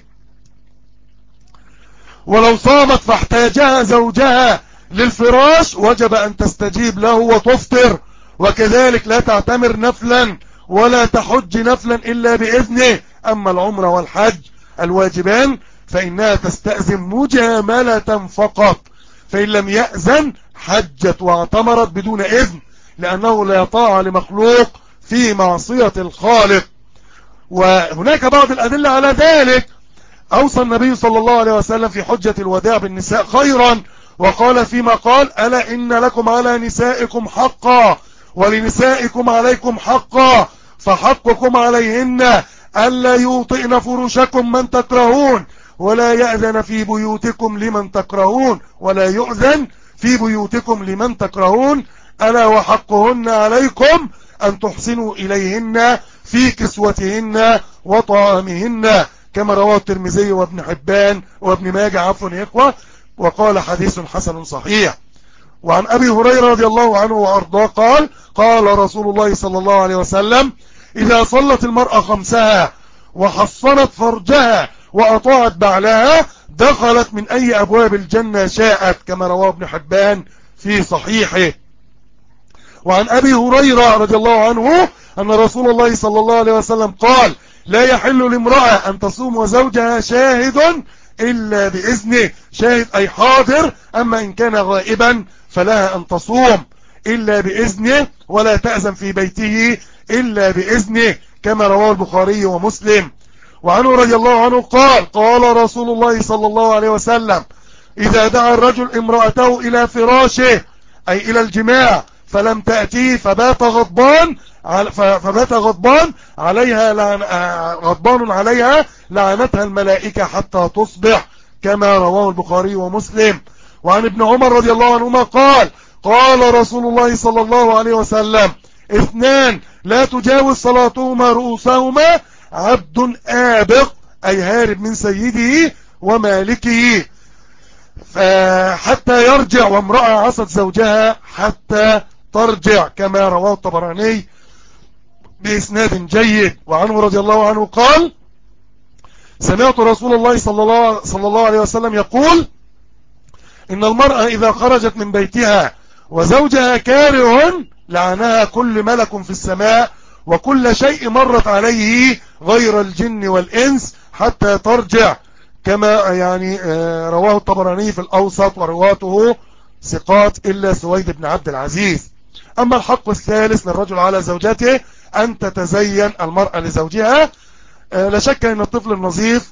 Speaker 1: ولو صامت فاحتاجها زوجها للفراش وجب أن تستجيب له وتفطر. وكذلك لا تعتمر نفلا ولا تحج نفلا إلا بإذنه. أما العمرة والحج الواجبان فإنها تستأذن مجاملة فقط، فإن لم يأذن حجت واعتمرت بدون إذن، لأنه لا طاعة لمخلوق في معصية الخالق. وهناك بعض الأدلة على ذلك. أوصى النبي صلى الله عليه وسلم في حجة الوداع بالنساء خيرا، وقال فيما قال: ألا إن لكم على نسائكم حقا ولنسائكم عليكم حقا، فحقكم عليهن ألا يوطئن فرشكم من تكرهون، ولا يأذن في بيوتكم لمن تكرهون، ولا يؤذن في بيوتكم لمن تكرهون. ألا وحقهن عليكم أن تحسنوا إليهن في كسوتهن وطعامهن، كما رواه الترمذي وابن حبان وابن ماجه عفوا إخوة، وقال: حديث حسن صحيح. وعن أبي هريرة رضي الله عنه وأرضاه قال: قال رسول الله صلى الله عليه وسلم: إذا صلت المرأة خمسها وحصنت فرجها وأطاعت بعلها دخلت من أي أبواب الجنة شاءت، كما رواه ابن حبان في صحيحه. وعن أبي هريرة رضي الله عنه أن رسول الله صلى الله عليه وسلم قال: لا يحل لامرأة أن تصوم وزوجها شاهد إلا بإذنه. شاهد أي حاضر، أما إن كان غائبا فلها أن تصوم
Speaker 2: إلا بإذنه ولا تأذن في بيته إلا بإذنه، كما رواه البخاري ومسلم. وعنه رضي الله عنه قال قال رسول الله صلى الله عليه وسلم: إذا دعا الرجل امرأته إلى فراشه أي إلى الجماع فلم تأتيه فبات غضبان عليها لعنتها الملائكة حتى تصبح، كما رواه البخاري ومسلم. وعن ابن عمر رضي الله عنهما قال قال رسول الله صلى الله عليه وسلم: اثنان لا تجاوز صلاتهما رؤوسهما: عبد آبق أي هارب من سيده ومالكه حتى يرجع، وامرأة عصت زوجها حتى ترجع، كما رواه الطبراني بإسناد جيد. وعنه رضي الله عنه قال: سمعت رسول الله صلى الله عليه وسلم يقول: إن المرأة إذا خرجت من بيتها وزوجها كاره لعنها كل ملك في السماء وكل شيء مرت عليه غير الجن والإنس حتى ترجع، كما رواه الطبراني في الأوسط ورواته ثقات إلا سويد بن عبد العزيز. أما الحق الثالث للرجل على زوجته أن تتزين المرأة لزوجها. لا شك أن الطفل النظيف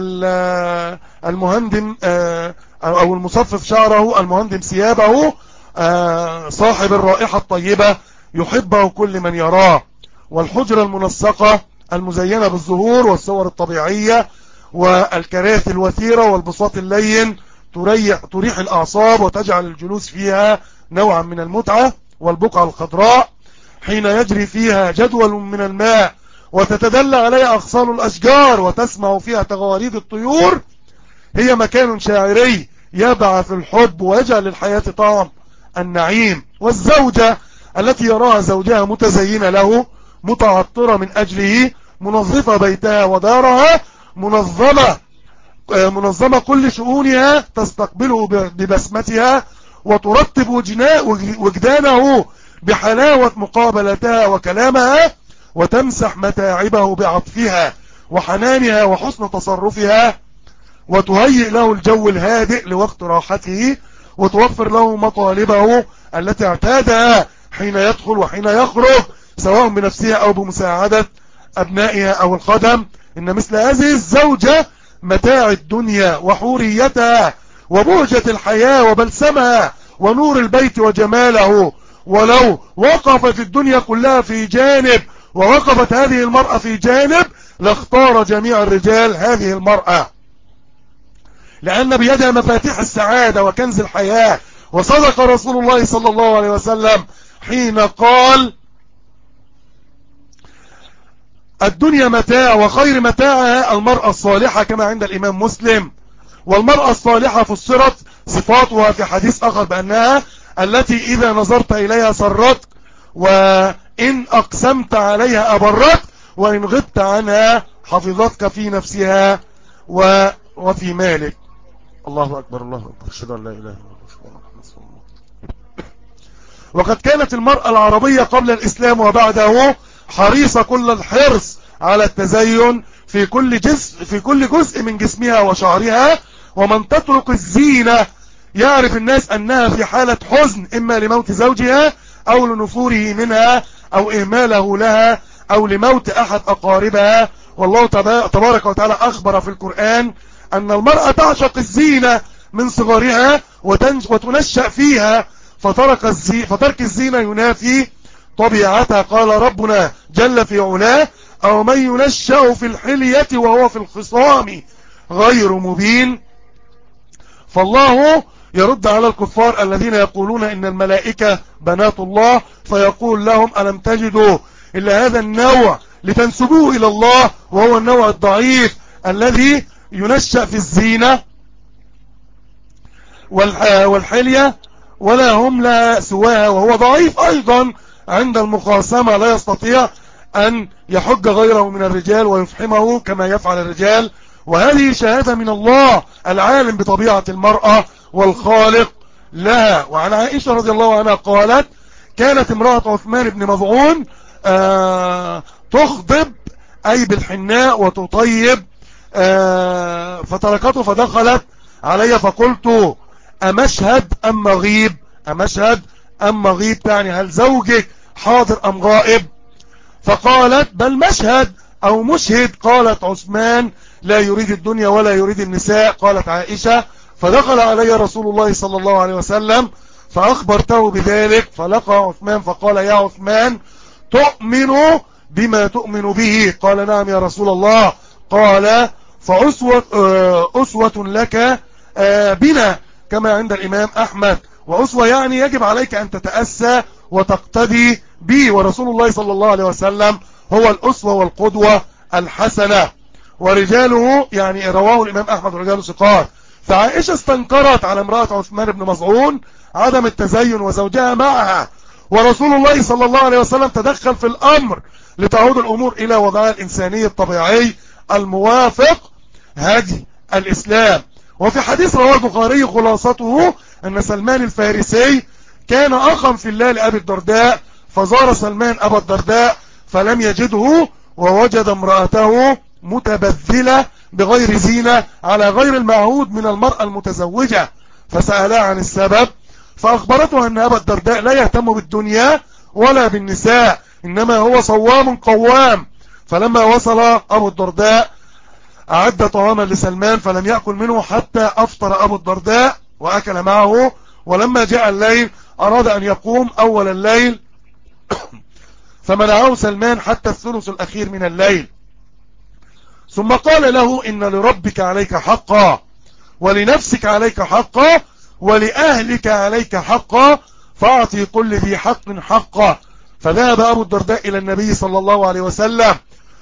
Speaker 2: المهندم أو المصفف شعره المهندم ثيابه صاحب الرائحة الطيبة يحبه كل من يراه، والحجرة المنسقة المزينة بالزهور والصور الطبيعية والكراسي الوثيرة والبساط اللين تريح الأعصاب وتجعل الجلوس فيها نوعا من المتعة، والبقعة الخضراء حين يجري فيها جدول من الماء وتتدلى عليها أغصان الأشجار وتسمع فيها تغاريد الطيور هي مكان شاعري يبعث الحب ويجعل للحياة طعم النعيم. والزوجة التي يراها زوجها متزينة له متعطرة من أجله منظفة بيتها ودارها منظمة كل شؤونها تستقبله ببسمتها وترتب وجدانه بحلاوة مقابلتها وكلامها وتمسح متاعبه بعطفها وحنانها وحسن تصرفها وتهيئ له الجو الهادئ لوقت راحته وتوفر له مطالبه التي اعتادها حين يدخل وحين يخرج سواء بنفسها أو بمساعدة أبنائها أو الخدم. إن مثل هذه الزوجة متاع الدنيا وحوريتها وبهجة الحياة وبلسمها ونور البيت وجماله. ولو وقفت الدنيا كلها في جانب ووقفت هذه المرأة في جانب لاختار جميع الرجال هذه المرأة، لأن بيدها مفاتيح السعادة وكنز الحياة. وصدق رسول الله صلى الله عليه وسلم حين قال: الدنيا متاع وخير متاعها المرأة الصالحة، كما عند الإمام مسلم. والمرأة الصالحة فسرت صفاتها في حديث آخر بأنها التي إذا نظرت إليها سرت، وإن أقسمت عليها أبرت، وإن غبت عنها حفظتك في نفسها وفي مالك. الله أكبر الله أكبر، أشهد أن لا إله إلا الله. وقد كانت المرأة العربية قبل الإسلام وبعده حريصة كل الحرص على التزين في كل جزء من جسمها وشعرها. ومن تترك الزينة يعرف الناس أنها في حالة حزن، إما لموت زوجها أو لنفوره منها أو إهماله لها أو لموت أحد أقاربها. والله تبارك وتعالى أخبر في القرآن أن المرأة تعشق الزينة من صغرها وتنشأ فيها، فترك الزينة ينافي طبيعتها. قال ربنا جل في علاه: أو من ينشأ في الحلية وهو في الخصام غير مبين. فالله يرد على الكفار الذين يقولون إن الملائكة بنات الله، فيقول لهم: ألم تجدوا إلا هذا النوع لتنسبوه إلى الله، وهو النوع الضعيف الذي ينشأ في الزينة والحلية ولا هم لا سواها، وهو ضعيف أيضا عند المخاصمة، لا يستطيع أن يحج غيره من الرجال ويفحمه كما يفعل الرجال. وهذه شهادة من الله العالم بطبيعة المرأة والخالق لها. وعن عائشة رضي الله عنها قالت: كانت امرأة عثمان بن مظعون تخضب أي بالحناء وتطيب، فتركته فدخلت علي فقلت: أمشهد أم مغيب؟ أمشهد أم مغيب، تعني هل زوجك حاضر أم غائب؟ فقالت بل مشهد أو مشهد. قالت عثمان لا يريد الدنيا ولا يريد النساء. قالت عائشة فدخل علي رسول الله صلى الله عليه وسلم فأخبرته بذلك، فلقى عثمان فقال يا عثمان تؤمن بما تؤمن به؟ قال نعم يا رسول الله. قال فأسوة لك بنا كما عند الإمام أحمد. وأسوة يعني يجب عليك أن تتأسى وتقتدي به، ورسول الله صلى الله عليه وسلم هو الأسوة والقدوة الحسنة. ورجاله يعني رواه الإمام أحمد ورجاله ثقات. فعائشة استنكرت على امرأة عثمان بن مظعون عدم التزين وزوجها معها، ورسول الله صلى الله عليه وسلم تدخل في الأمر لتعود الأمور إلى وضعها الإنساني الطبيعي الموافق هدي الإسلام. وفي حديث رواه البخاري خلاصته أن سلمان الفارسي كان أخا في الله لأبي الدرداء، فزار سلمان أبا الدرداء فلم يجده، ووجد امرأته متبذلة بغير زينة على غير المعهود من المرأة المتزوجة، فسألها عن السبب فأخبرته أن أبا الدرداء لا يهتم بالدنيا ولا بالنساء، إنما هو صوام قوام. فلما وصل أبو الدرداء أعد طعاما لسلمان فلم يأكل منه حتى أفطر أبو الدرداء وأكل معه. ولما جاء الليل أراد أن يقوم أول الليل فمنعه سلمان حتى الثلث الأخير من الليل، ثم قال له إن لربك عليك حقا ولنفسك عليك حقا ولأهلك عليك حقا فأعطي كل ذي حق حقا. فذهب أبو الدرداء إلى النبي صلى الله عليه وسلم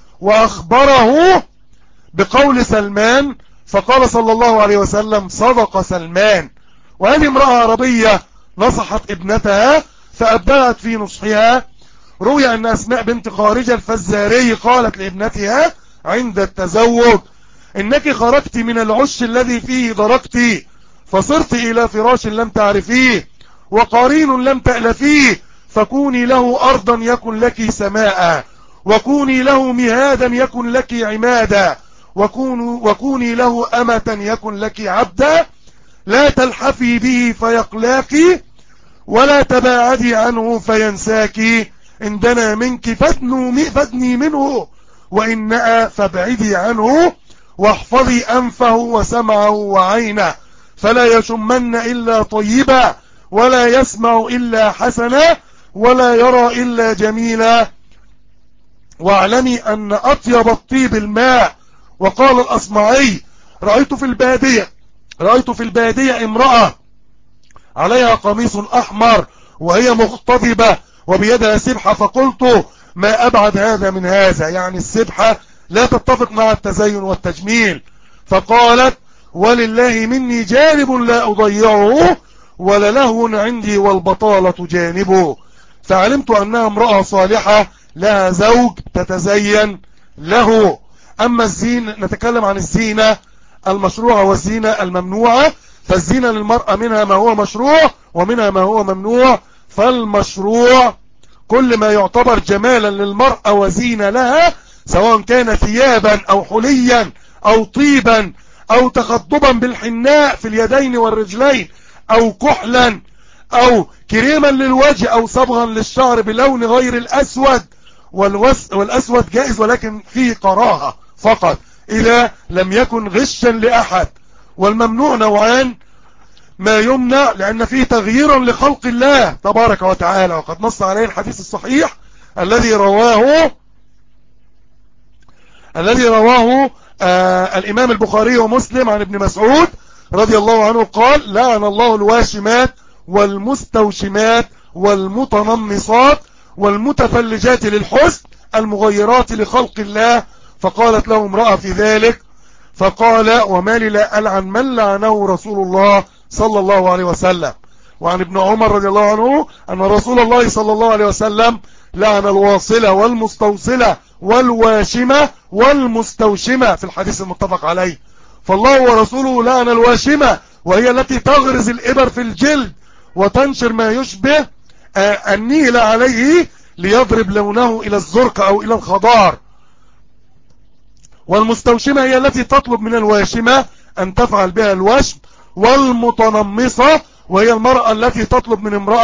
Speaker 2: وأخبره بقول سلمان، فقال صلى الله عليه وسلم صدق سلمان. وهذه امرأة عربية نصحت ابنتها فأبدأت في نصحها. روي أن أسماء بنت خارجة الفزاري قالت لابنتها عند التزوج إنك خرجت من العش الذي فيه ضرقت فصرت إلى فراش لم تعرفيه وقرين لم تألفيه، فكوني له أرضا يكن لك سماء وكوني له مهادا يكن لك عمادا وكوني له أمة يكن لك عبدا، لا تلحفي به فيقلاك ولا تباعدي عنه فينساك، إن دنا منك فادني منه وإن نأى فابعدي عنه، واحفظي أنفه وسمعه وعينه فلا يشمن إلا طيبا ولا يسمع إلا حسنا ولا يرى إلا جميلا، واعلمي أن أطيب الطيب الماء. وقال الأصمعي رأيت في البادية امرأة عليها قميص أحمر وهي مغتضبة وبيدها سبحة، فقلت ما أبعد هذا من هذا، يعني السبحة لا تتفق مع التزين والتجميل. فقالت ولله مني جانب لا أضيعه وللهو عندي والبطالة جانبه. فعلمت أنها امرأة صالحة لها زوج تتزين له. أما الزينة، نتكلم عن الزينة المشروعة والزينة الممنوعة. فالزينة للمرأة منها ما هو مشروع ومنها ما هو ممنوع. فالمشروع كل ما يعتبر جمالا للمرأة وزينة لها، سواء كان ثيابا أو حليا أو طيبا أو تخضبا بالحناء في اليدين والرجلين أو كحلا أو كريما للوجه أو صبغا للشعر بلون غير الأسود. والأسود جائز ولكن فيه كراهة فقط إذا لم يكن غشا لأحد. والممنوع نوعان: ما يمنع لأن فيه تغييرا لخلق الله تبارك وتعالى، وقد نص عليه الحديث الصحيح الذي رواه الإمام البخاري ومسلم عن ابن مسعود رضي الله عنه قال لعن الله الواشمات والمستوشمات والمتنمصات والمتفلجات للحسن المغيرات لخلق الله. فقالت له امرأة في ذلك فقال وما لي لا ألعن من لعنه رسول الله صلى الله عليه وسلم. وعن ابن عمر رضي الله عنه أن رسول الله صلى الله عليه وسلم لعن الواصلة والمستوصلة والواشمة والمستوشمة في الحديث المتفق عليه. فالله ورسوله لعن الواشمة وهي التي تغرز الإبر في الجلد وتنشر ما يشبه النيل عليه ليضرب لونه إلى الزرق أو إلى الخضار. والمستوشمة هي التي تطلب من الواشمة أن تفعل بها الوشم. والمتنمصة وهي المرأة التي تطلب من امرأة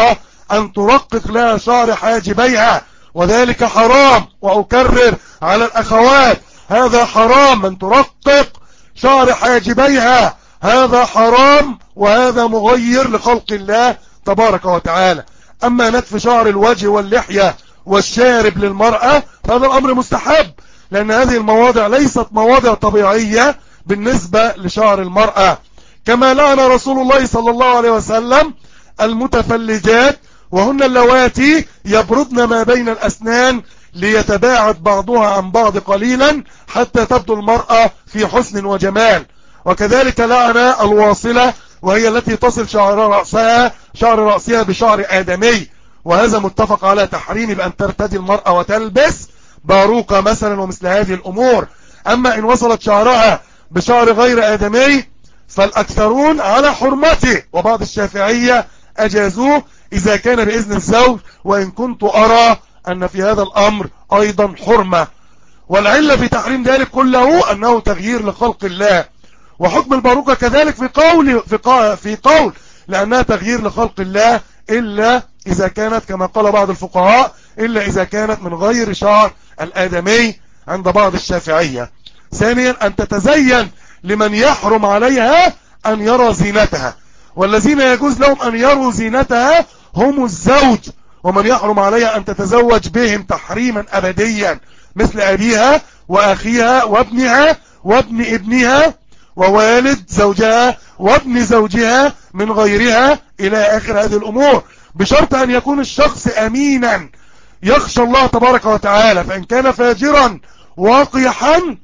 Speaker 2: أن ترقق لها شعر حاجبيها، وذلك حرام. وأكرر على الأخوات، هذا حرام، من ترقق شعر حاجبيها هذا حرام، وهذا مغير لخلق الله تبارك وتعالى. أما نتف شعر الوجه واللحية والشارب للمرأة فهذا الأمر مستحب، لأن هذه المواضع ليست مواضع طبيعية بالنسبة لشعر المرأة. كما لعن رسول الله صلى الله عليه وسلم المتفلجات، وهن اللواتي يبردن ما بين الأسنان ليتباعد بعضها عن بعض قليلا حتى تبدو المرأة في حسن وجمال. وكذلك لعن الواصلة، وهي التي تصل شعر رأسها بشعر آدمي، وهذا متفق على تحريم بأن ترتدي المرأة وتلبس باروكة مثلا ومثل هذه الأمور. أما إن وصلت شعرها بشعر غير آدمي فالأكثرون على حرمته، وبعض الشافعية أجازوه إذا كان بإذن الزوج، وإن كنت أرى أن في هذا الأمر أيضا حرمة. والعلة في تحريم ذلك كله أنه تغيير لخلق الله. وحكم الباروكة كذلك في قول لأنها تغيير لخلق الله، إلا إذا كانت كما قال بعض الفقهاء إلا إذا كانت من غير شعر الآدمي عند بعض الشافعية. ثانيا أن تتزين لمن يحرم عليها أن يرى زينتها، والذين يجوز لهم أن يروا زينتها هم الزوج، ومن يحرم عليها أن تتزوج بهم تحريما أبديا، مثل أبيها وأخيها وابنها وابن ابنها ووالد زوجها وابن زوجها من غيرها إلى آخر هذه الأمور، بشرط أن يكون الشخص أمينا يخشى الله تبارك وتعالى. فإن كان فاجرا واقيحا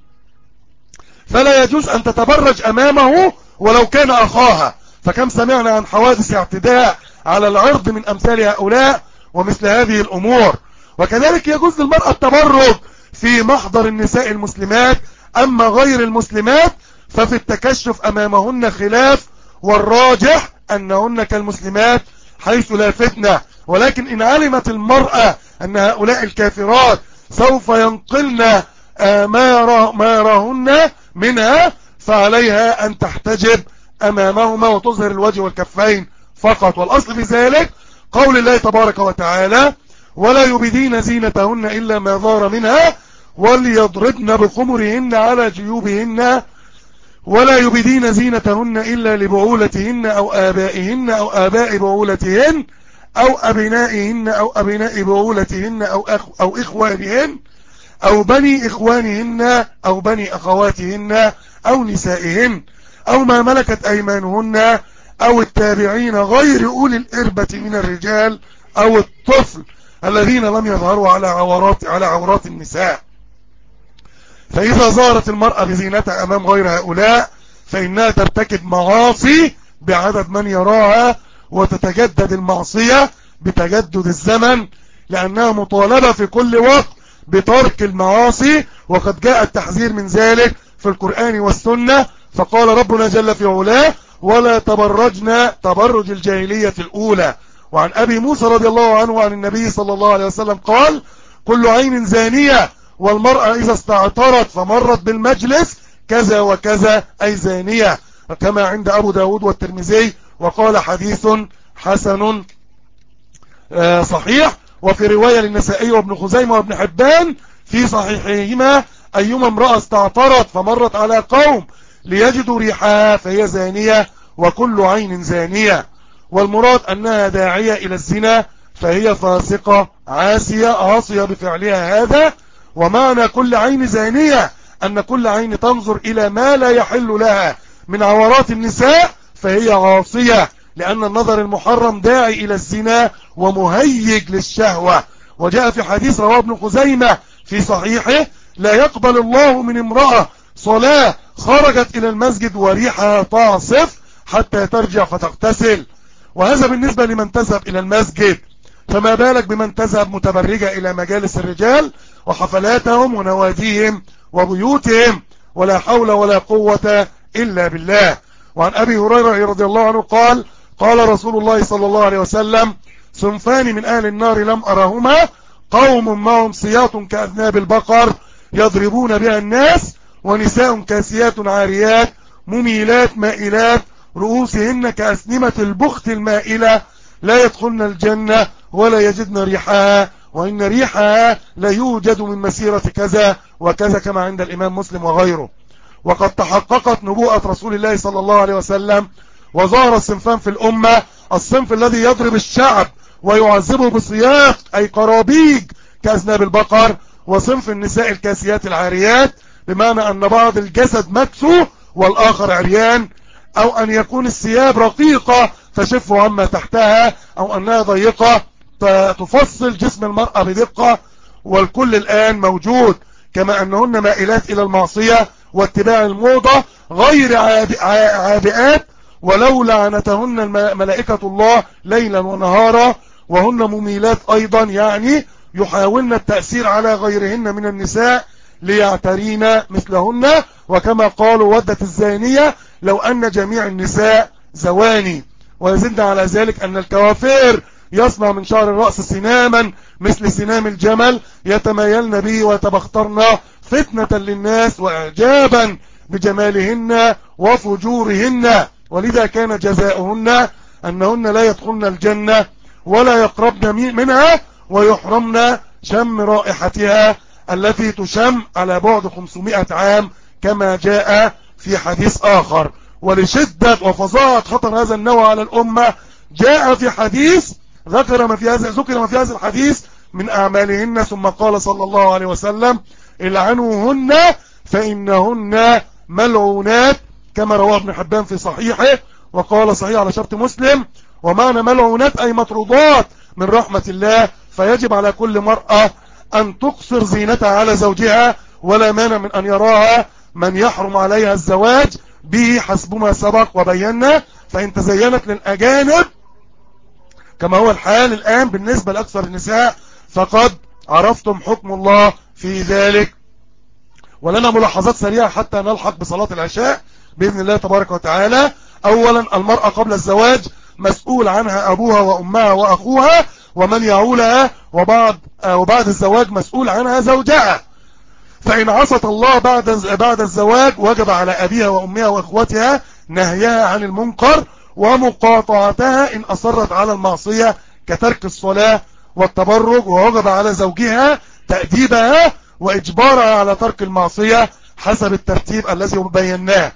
Speaker 2: فلا يجوز أن تتبرج أمامه ولو كان أخاها، فكم سمعنا عن حوادث اعتداء على العرض من أمثال هؤلاء ومثل هذه الأمور. وكذلك يجوز للمرأة التبرج في محضر النساء المسلمات، أما غير المسلمات ففي التكشف أمامهن خلاف، والراجح أنهن كالمسلمات حيث لا فتنة. ولكن إن علمت المرأة أن هؤلاء الكافرات سوف ينقلن ما يراهن منها فعليها أن تحتجب أمامهما وتظهر الوجه والكفين فقط. والأصل في ذلك قول الله تبارك وتعالى: ولا يبدين زينتهن إلا ما ظهر منها وليضربن بخمرهن على جيوبهن ولا يبدين زينتهن إلا لبعولتهن أو آبائهن أو آباء بعولتهن أو أبنائهن أو أبناء بعولتهن أو إخوانهن أو بني إخوانهن أو بني أخواتهن أو نسائهن أو ما ملكت أيمانهن أو التابعين غير أولي الإربة من الرجال أو الطفل الذين لم يظهروا على عورات النساء. فإذا ظهرت المرأة بزينتها أمام غير هؤلاء فإنها ترتكب معاصي بعدد من يراها، وتتجدد المعصية بتجدد الزمن، لأنها مطالبة في كل وقت بترك المعاصي، وقد جاء التحذير من ذلك في القرآن والسنة. فقال ربنا جل في علاه: ولا تبرجنا تبرج الجاهلية الأولى. وعن أبي موسى رضي الله عنه عن النبي صلى الله عليه وسلم قال: كل عين زانية، والمرأة إذا استعطرت فمرت بالمجلس كذا وكذا أي زانية، كما عند أبو داود والترمذي، وقال حديث حسن صحيح. وفي رواية للنسائي وابن خزيمة وابن حبان في صحيحهما: أيما امرأة استعطرت فمرت على قوم ليجدوا ريحها فهي زانية، وكل عين زانية. والمراد أنها داعية إلى الزنا، فهي فاسقة عاصية بفعلها هذا. ومعنى كل عين زانية أن كل عين تنظر إلى ما لا يحل لها من عورات النساء فهي عاصية، لأن النظر المحرم داعي إلى الزنا ومهيج للشهوة. وجاء في حديث رواه ابن خزيمة في صحيحه: لا يقبل الله من امرأة صلاة خرجت إلى المسجد وريحها تعصف حتى ترجع فتغتسل. وهذا بالنسبة لمن تذهب إلى المسجد، فما بالك بمن تذهب متبرجة إلى مجالس الرجال وحفلاتهم ونواديهم وبيوتهم، ولا حول ولا قوة إلا بالله. وعن أبي هريرة رضي الله عنه قال: قال رسول الله صلى الله عليه وسلم: صنفان من أهل النار لم أرهما، قوم معهم سياط كأذناب البقر يضربون بها الناس، ونساء كاسيات عاريات مميلات مائلات رؤوسهن كأسنمة البخت المائلة، لا يدخلن الجنة ولا يجدن ريحها، وإن ريحها لا يوجد من مسيرة كذا وكذا، كما عند الإمام مسلم وغيره. وقد تحققت نبوءة رسول الله صلى الله عليه وسلم، وظهر الصنفان في الأمة: الصنف الذي يضرب الشعب ويعذبه بصياط أي قرابيج كأذناب البقر، وصنف النساء الكاسيات العاريات، بمعنى أن بعض الجسد مكسو والآخر عريان، أو أن يكون الثياب رقيقة تشف عما تحتها، أو أنها ضيقة تفصل جسم المرأة بدقة. والكل الآن موجود، كما أنهن مائلات إلى المعصية واتباع الموضة، غير عابئات، ولو لعنتهن ملائكة الله ليلا ونهارا، وهن مميلات أيضا، يعني يحاولن التأثير على غيرهن من النساء ليعترين مثلهن. وكما قالوا: ودت الزانية لو أن جميع النساء زواني. ويزيد على ذلك أن الكوافير يصنع من شعر الرأس سناما مثل سنام الجمل يتمايلن به ويتبخترن فتنة للناس وإعجابا بجمالهن وفجورهن، ولذا كان جزاؤهن أنهن لا يدخلن الجنة ولا يقربن منها، ويحرمن شم رائحتها التي تشم على بعد 500 عام، كما جاء في حديث آخر. ولشدة وفظاعة خطر هذا النوع على الأمة، جاء في حديث ذكر ما في هذا الحديث من أعمالهن، ثم قال صلى الله عليه وسلم: العنوهن فإنهن ملعونات، كما رواه ابن حبان في صحيحه، وقال صحيح على شرط مسلم. ومعنى ملعونات أي مطرودات من رحمة الله، فيجب على كل مرأة أن تقصر زينتها على زوجها، ولا مانع من أن يراها من يحرم عليها الزواج به حسب ما سبق وبينا. فإن تزينت للأجانب كما هو الحال الآن بالنسبة لأكثر النساء، فقد عرفتم حكم الله في ذلك. ولنا ملاحظات سريعة حتى نلحق بصلاة العشاء بإذن الله تبارك وتعالى. أولا، المرأة قبل الزواج مسؤول عنها أبوها وأمها وأخوها ومن يعولها، وبعد الزواج مسؤول عنها زوجها. فإن عصت الله بعد الزواج، وجب على أبيها وأمها وإخوتها نهيها عن المنكر ومقاطعتها إن أصرت على المعصية كترك الصلاة والتبرج، ووجب على زوجها تأديبها وإجبارها على ترك المعصية حسب الترتيب الذي بيناه.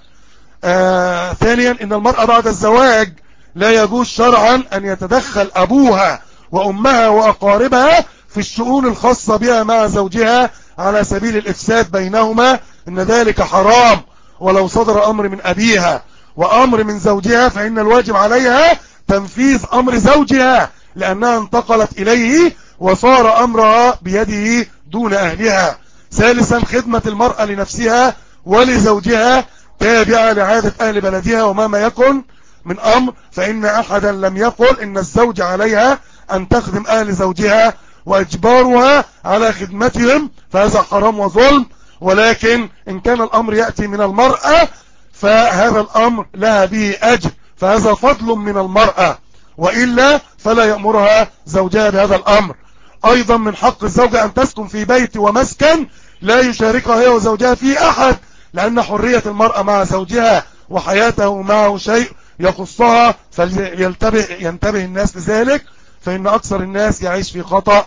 Speaker 2: ثانيا، إن المرأة بعد الزواج لا يجوز شرعا أن يتدخل أبوها وأمها وأقاربها في الشؤون الخاصة بها مع زوجها على سبيل الإفساد بينهما، إن ذلك حرام. ولو صدر أمر من أبيها وأمر من زوجها، فإن الواجب عليها تنفيذ أمر زوجها، لأنها انتقلت إليه وصار أمرها بيده دون أهلها. ثالثا، خدمة المرأة لنفسها ولزوجها تابعة لعادة أهل بلدها وما يكن من أمر، فإن أحدا لم يقل إن الزوج عليها أن تخدم أهل زوجها، وإجبارها على خدمتهم فهذا حرام وظلم. ولكن إن كان الأمر يأتي من المرأة فهذا الأمر لها به أجر، فهذا فضل من المرأة، وإلا فلا يأمرها زوجها بهذا الأمر. أيضا من حق الزوجة أن تسكن في بيت ومسكن لا يشاركها هي وزوجها في أحد، لأن حرية المرأة مع زوجها وحياته معه شيء يخصها، فلينتبه الناس لذلك، فإن أكثر الناس يعيش في خطأ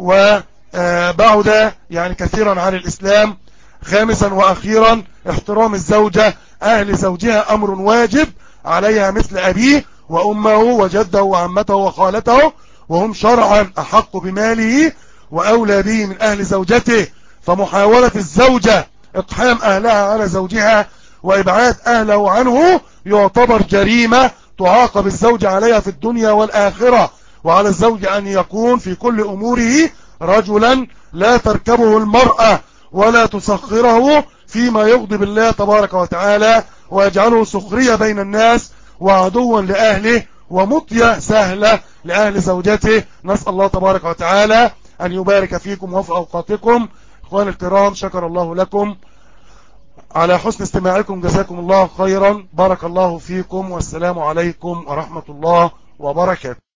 Speaker 2: وبعد يعني كثيرا عن الإسلام. خامسا وأخيرا، احترام الزوجة أهل زوجها أمر واجب عليها مثل أبيه وأمه وجده وعمته وخالته، وهم شرعا أحق بماله وأولى به من أهل زوجته. فمحاولة الزوجة إقحام أهلها على زوجها وإبعاد أهله عنه يعتبر جريمة تعاقب الزوج عليها في الدنيا والآخرة. وعلى الزوج أن يكون في كل أموره رجلا لا تركبه المرأة ولا تسخره فيما يغضب الله تبارك وتعالى، ويجعله سخرية بين الناس وعدوا لأهله ومطية سهلة لأهل زوجته. نسأل الله تبارك وتعالى أن يبارك فيكم وفي أوقاتكم. إخوان الكرام، شكر الله لكم على حسن استماعكم، جزاكم الله خيرا، بارك الله فيكم، والسلام عليكم ورحمة الله وبركاته.